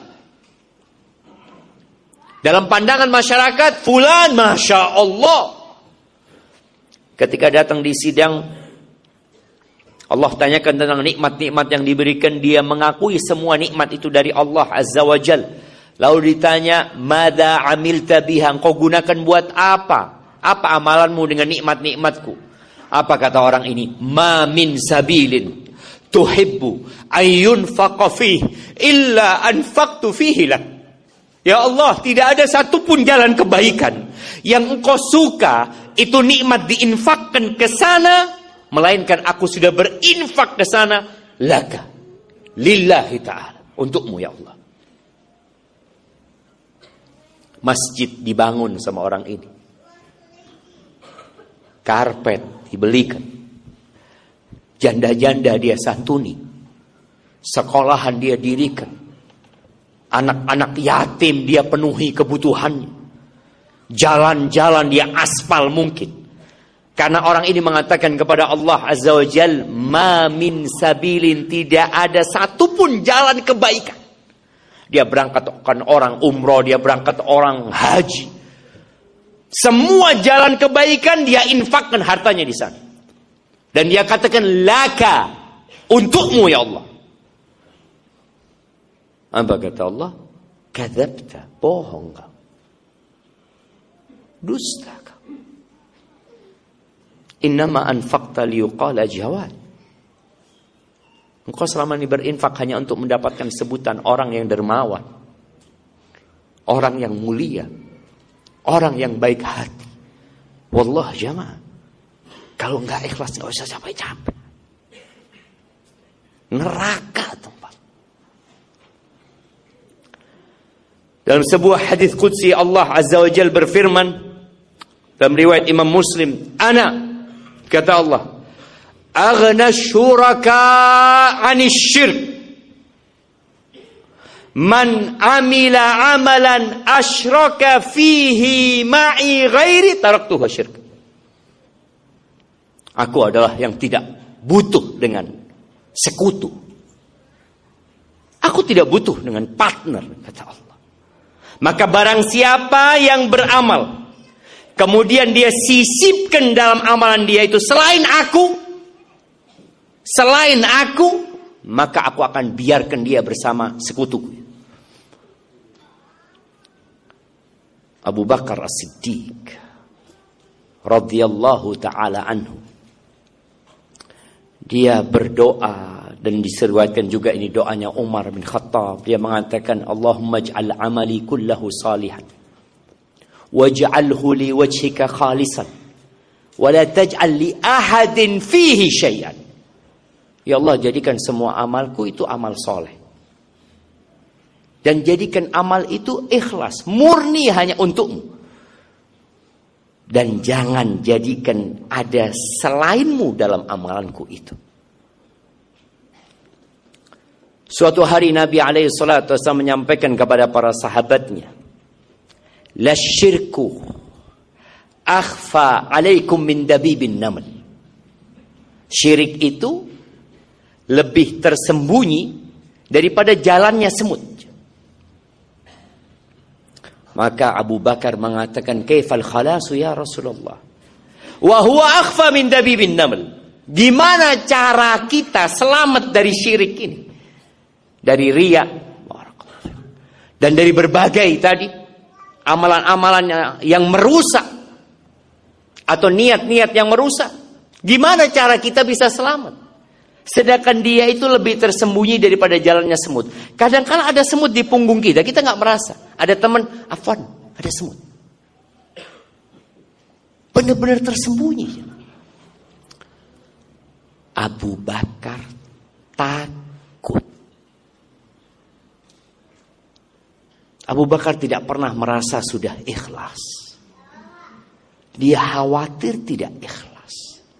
Dalam pandangan masyarakat, fulan masya Allah. Ketika datang di sidang, Allah tanyakan tentang nikmat-nikmat yang diberikan, dia mengakui semua nikmat itu dari Allah Azza wa Jal. Lalu ditanya, "Mada amilta biha?" Engkau gunakan buat apa? Apa amalanmu dengan nikmat-nikmatku? Apa kata orang ini? "Ma min sabilin tuhibbu ayyunfaqa fihi illa anfaqtu fihi lah." Ya Allah, tidak ada satupun jalan kebaikan yang engkau suka itu nikmat diinfakkan ke sana, melainkan aku sudah berinfak ke sana, laka, lillahi ta'ala, untukmu ya Allah. Masjid dibangun sama orang ini, karpet dibelikan, janda-janda dia santuni, sekolahan dia dirikan, anak-anak yatim dia penuhi kebutuhannya, jalan-jalan dia aspal mungkin. Karena orang ini mengatakan kepada Allah Azza wa Jal, "Ma min sabilin," tidak ada satupun jalan kebaikan. Dia berangkatkan orang umroh, dia berangkat orang haji. Semua jalan kebaikan dia infakkan hartanya di sana. Dan dia katakan, "Laka, untukmu ya Allah." Apa kata Allah? Kadzabta, bohong kau. Dusta kau. Innama anfaqta liyuqala Jawad. Engkau selama ini berinfak hanya untuk mendapatkan sebutan orang yang dermawan, orang yang mulia, orang yang baik hati. Wallah jamaah, kalau enggak ikhlas enggak usah capek-capek. Neraka tempat. Dalam sebuah hadis qudsi Allah Azza wa Jalla berfirman dalam riwayat Imam Muslim, "Ana," kata Allah, "aghna syuraka 'anis syirk. Man amila amalan asyraka fihi ma'i ghairi taraktuhu syirk." Aku adalah yang tidak butuh dengan sekutu. Aku tidak butuh dengan partner, kata Allah. Maka barang siapa yang beramal, kemudian dia sisipkan dalam amalan dia itu selain aku, selain aku, maka aku akan biarkan dia bersama sekutuku. Abu Bakar As-Siddiq radhiyallahu taala anhu, dia berdoa, dan diseriwayatkan juga ini doanya Umar bin Khattab. Dia mengatakan, "Allahumma ij'al amali kullahu salihan waj'alhu li wajhika khalisan wa la taj'al li ahadin fihi syai'an." Ya Allah, jadikan semua amalku itu amal soleh, dan jadikan amal itu ikhlas, murni hanya untukmu, dan jangan jadikan ada selainmu dalam amalanku itu. Suatu hari Nabi alaihi salatu wasallam menyampaikan kepada para sahabatnya, "La syirku akhfa alaikum min dabibin naml." Syirik itu lebih tersembunyi daripada jalannya semut. Maka Abu Bakar mengatakan, "Kaifal khalasu ya Rasulullah? Wa huwa akhfa min dabibin naml." Gimana cara kita selamat dari syirik ini? Dari riya dan dari berbagai tadi amalan-amalan yang merusak atau niat-niat yang merusak. Gimana cara kita bisa selamat? Sedangkan dia itu lebih tersembunyi daripada jalannya semut. Kadang-kadang ada semut di punggung kita, kita nggak merasa. Ada teman, "Afwan, ada semut." Benar-benar tersembunyi. Abu Bakar takut. Abu Bakar tidak pernah merasa sudah ikhlas. Dia khawatir tidak ikhlas.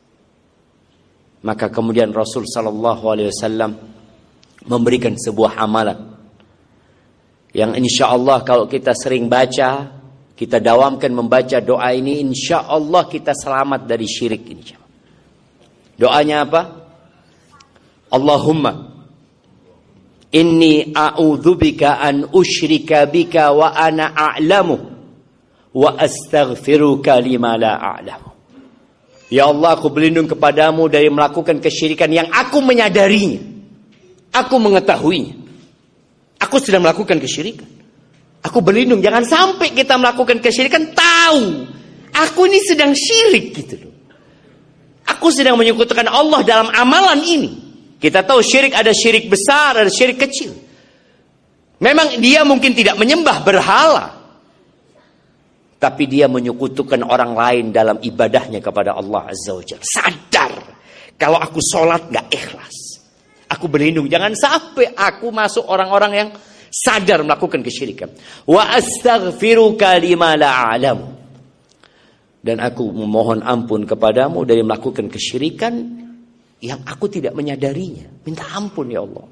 Maka kemudian Rasul sallallahu alaihi wasallam memberikan sebuah amalan yang insya Allah kalau kita sering baca, kita dawamkan membaca doa ini, insya Allah kita selamat dari syirik ini. Doanya apa? Allahumma inni a'udzubika an usyrika bika wa ana a'lamu wa astaghfiruka lima la a'lamu. Ya Allah, aku berlindung kepadamu dari melakukan kesyirikan yang aku menyadarinya, aku mengetahuinya. Aku sedang melakukan kesyirikan. Aku berlindung jangan sampai kita melakukan kesyirikan tahu aku ini sedang syirik gitu loh. Aku sedang menyekutukan Allah dalam amalan ini. Kita tahu syirik ada syirik besar, ada syirik kecil. Memang dia mungkin tidak menyembah berhala, tapi dia menyekutukan orang lain dalam ibadahnya kepada Allah Azza wa Jalla. Sadar kalau aku sholat gak ikhlas. Aku berlindung jangan sampai aku masuk orang-orang yang sadar melakukan kesyirikan. Wa astaghfiruka lima la a'lamu. Dan aku memohon ampun kepadamu dari melakukan kesyirikan yang aku tidak menyadarinya. Minta ampun ya Allah.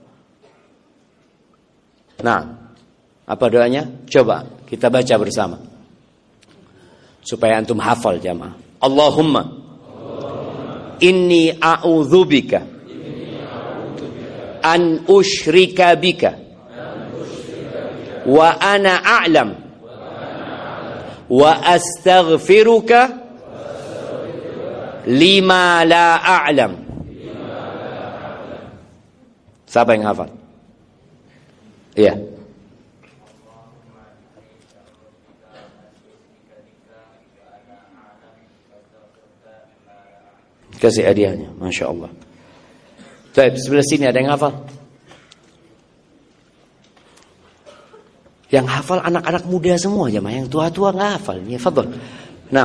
Nah, apa doanya? Coba kita baca bersama. Supaya antum hafal jamaah. Allahumma inni a'udzubika an usyrika bika wa ana a'lam wa astaghfiruka lima la a'lam. Siapa yang hafal? Iya. Kasih hadiahnya, Masya Allah. Baik, sebelah sini ada yang hafal? Yang hafal anak-anak muda semua jemaah, yang tua-tua nggak hafal. Ya, fadhol. Nah.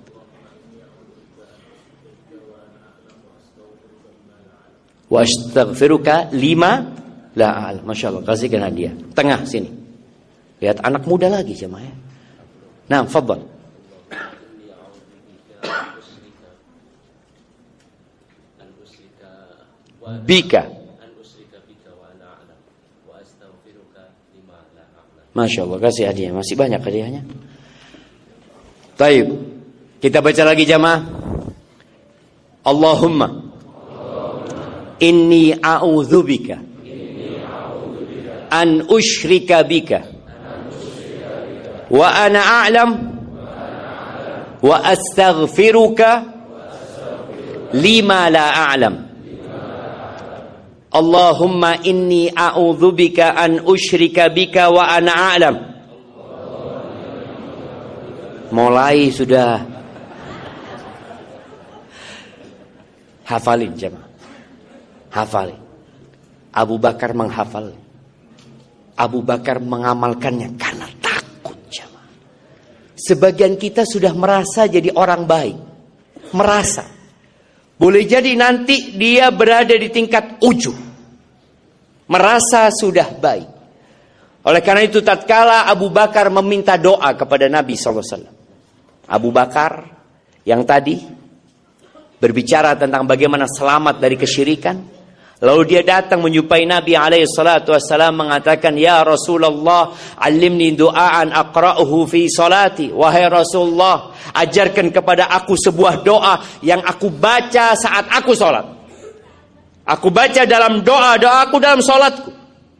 Wa astaghfiruka lima la a'lam. Masya Allah, kasihkan hadiah. Tengah sini. Lihat anak muda lagi jemaah ya. Nah, fadhol. Bika. Masya Allah, kasih hadiah. Masih banyak hadiahnya. Baik, kita baca lagi jamaah. Allahumma inni a'udzubika an usyrika bika wa ana a'lam wa astaghfiruka lima la a'lam. Allahumma inni a'udzubika an usyrika bika wa ana a'lam. Mulai sudah. Hafalin jemaah. Hafalin. Abu Bakar menghafal. Abu Bakar mengamalkannya karena takut jemaah. Sebagian kita sudah merasa jadi orang baik. Merasa. Boleh jadi nanti dia berada di tingkat ujub. Merasa sudah baik. Oleh karena itu tatkala Abu Bakar meminta doa kepada Nabi shallallahu alaihi wasallam. Abu Bakar yang tadi berbicara tentang bagaimana selamat dari kesyirikan. Lalu dia datang menjumpai Nabi alaihi salatu wasallam mengatakan, "Ya Rasulullah, alimni du'aan aqra'uhu fi salati." Wahai Rasulullah, ajarkan kepada aku sebuah doa yang aku baca saat aku salat. Aku baca dalam doa-doa aku dalam salatku.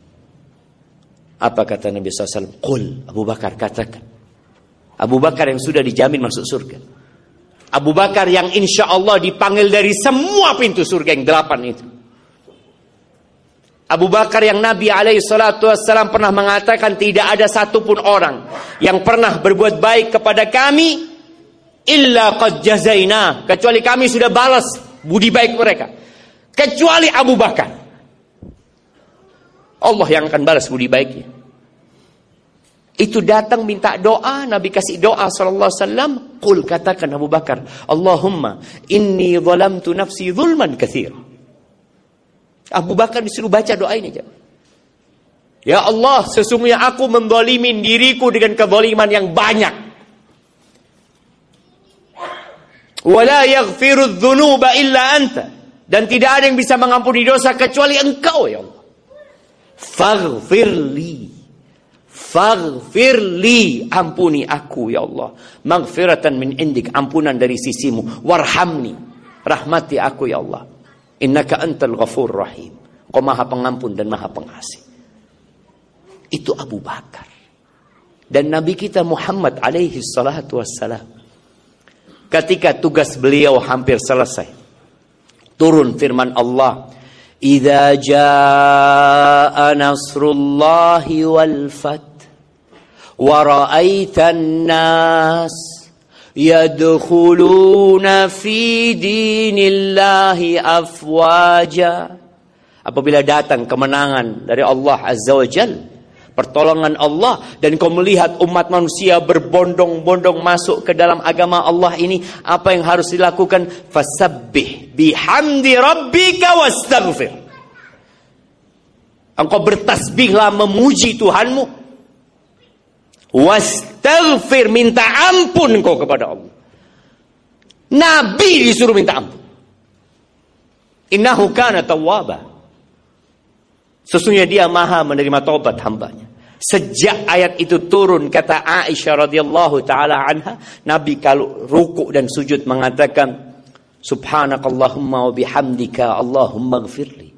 Apa kata Nabi shallallahu alaihi wasallam? Qul, Abu Bakar katakan. Abu Bakar yang sudah dijamin masuk surga. Abu Bakar yang insya Allah dipanggil dari semua pintu surga yang delapan itu. Abu Bakar yang Nabi alaihi salatu wassalam pernah mengatakan tidak ada satupun orang yang pernah berbuat baik kepada kami illa qad jazaina, kecuali kami sudah balas budi baik mereka, kecuali Abu Bakar. Allah yang akan balas budi baiknya. Itu datang minta doa, Nabi kasih doa sallallahu alaihi wasallam. Qul, katakan Abu Bakar, Allahumma inni zalamtu nafsi zulman katsir. Abu Bakar disuruh baca doa ini. Ya Allah, sesungguhnya aku menzalimin diriku dengan kezaliman yang banyak. Wala yaghfiru dzunuba illa anta. Dan tidak ada yang bisa mengampuni dosa kecuali Engkau, ya Allah. Faghfirli. Faghfirli, ampuni aku ya Allah. Maghfiratan min indik, ampunan dari sisimu. Warhamni, rahmati aku ya Allah. Innaka antal ghafur rahim. Kau maha pengampun dan maha pengasih. Itu Abu Bakar. Dan Nabi kita Muhammad alaihi salatu wassalam, ketika tugas beliau hampir selesai, turun firman Allah, idza jaa nasrullahi wal fath wa ra'aitan nas yadkhuluna fi dinillahi afwaja. Apabila datang kemenangan dari Allah Azza wa Jalla, pertolongan Allah, dan kau melihat umat manusia berbondong-bondong masuk ke dalam agama Allah ini, apa yang harus dilakukan? Fasabbih bihamdi rabbika wastaghfir. Engkau bertasbihlah memuji Tuhanmu. Wastaghfir, minta ampun engkau kepada Allah. Nabi disuruh minta ampun. Innahu kana tawwaba. Sesungguhnya dia maha menerima taubat hambanya. Sejak ayat itu turun, kata Aisyah radhiyallahu taala anha, Nabi kalau ruku dan sujud mengatakan, Subhanakallahumma wa bihamdika Allahumma gfirli.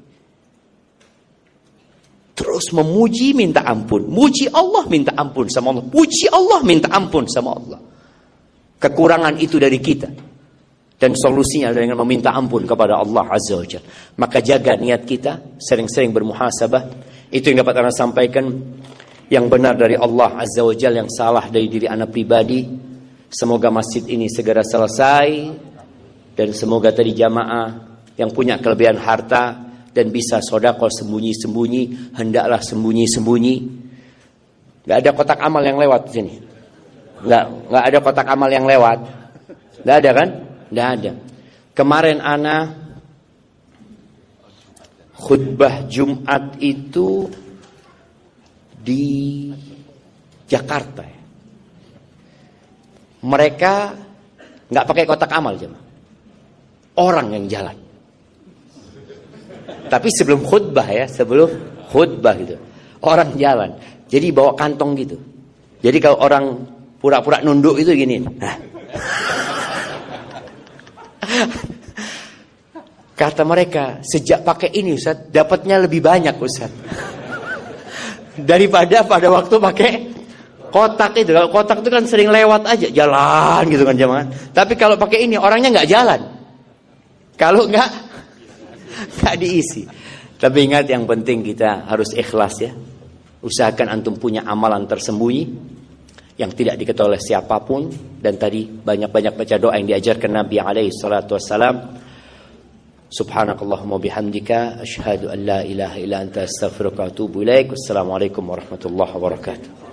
Terus memuji, minta ampun. Muji Allah, minta ampun sama Allah. Puji Allah, minta ampun sama Allah. Kekurangan itu dari kita. Dan solusinya dengan meminta ampun kepada Allah Azza wa Jalla. Maka jaga niat kita, sering-sering bermuhasabah. Itu yang dapat Anda sampaikan. Yang benar dari Allah Azza wa Jalla, yang salah dari diri Anda pribadi. Semoga masjid ini segera selesai. Dan semoga tadi jamaah yang punya kelebihan harta dan bisa sedekah sembunyi-sembunyi, hendaklah sembunyi-sembunyi. Gak ada kotak amal yang lewat di sini. Gak, gak ada kotak amal yang lewat. Gak ada kan? Gak ada. Kemarin ana khutbah Jumat itu di Jakarta. Mereka nggak pakai kotak amal, jemaah. Orang yang jalan. Tapi sebelum khutbah ya, sebelum khutbah gitu, orang jalan. Jadi bawa kantong gitu. Jadi kalau orang pura-pura nunduk itu gini. Nah. Kata mereka, sejak pakai ini Ustaz, dapatnya lebih banyak Ustaz. Daripada pada waktu pakai kotak itu. Kalau kotak itu kan sering lewat aja, jalan gitu kan jemaah. Tapi kalau pakai ini, orangnya nggak jalan. Kalau nggak, nggak diisi. Tapi ingat, yang penting kita harus ikhlas ya. Usahakan antum punya amalan tersembunyi yang tidak diketahui oleh siapapun. Dan tadi banyak-banyak baca doa yang diajarkan Nabi alaihi salatu wassalam. Subhanakallahumma bihamdika asyhadu an la ilaha illa anta astaghfiruka wa atubu ilaik. Wassalamualaikum warahmatullahi wabarakatuh.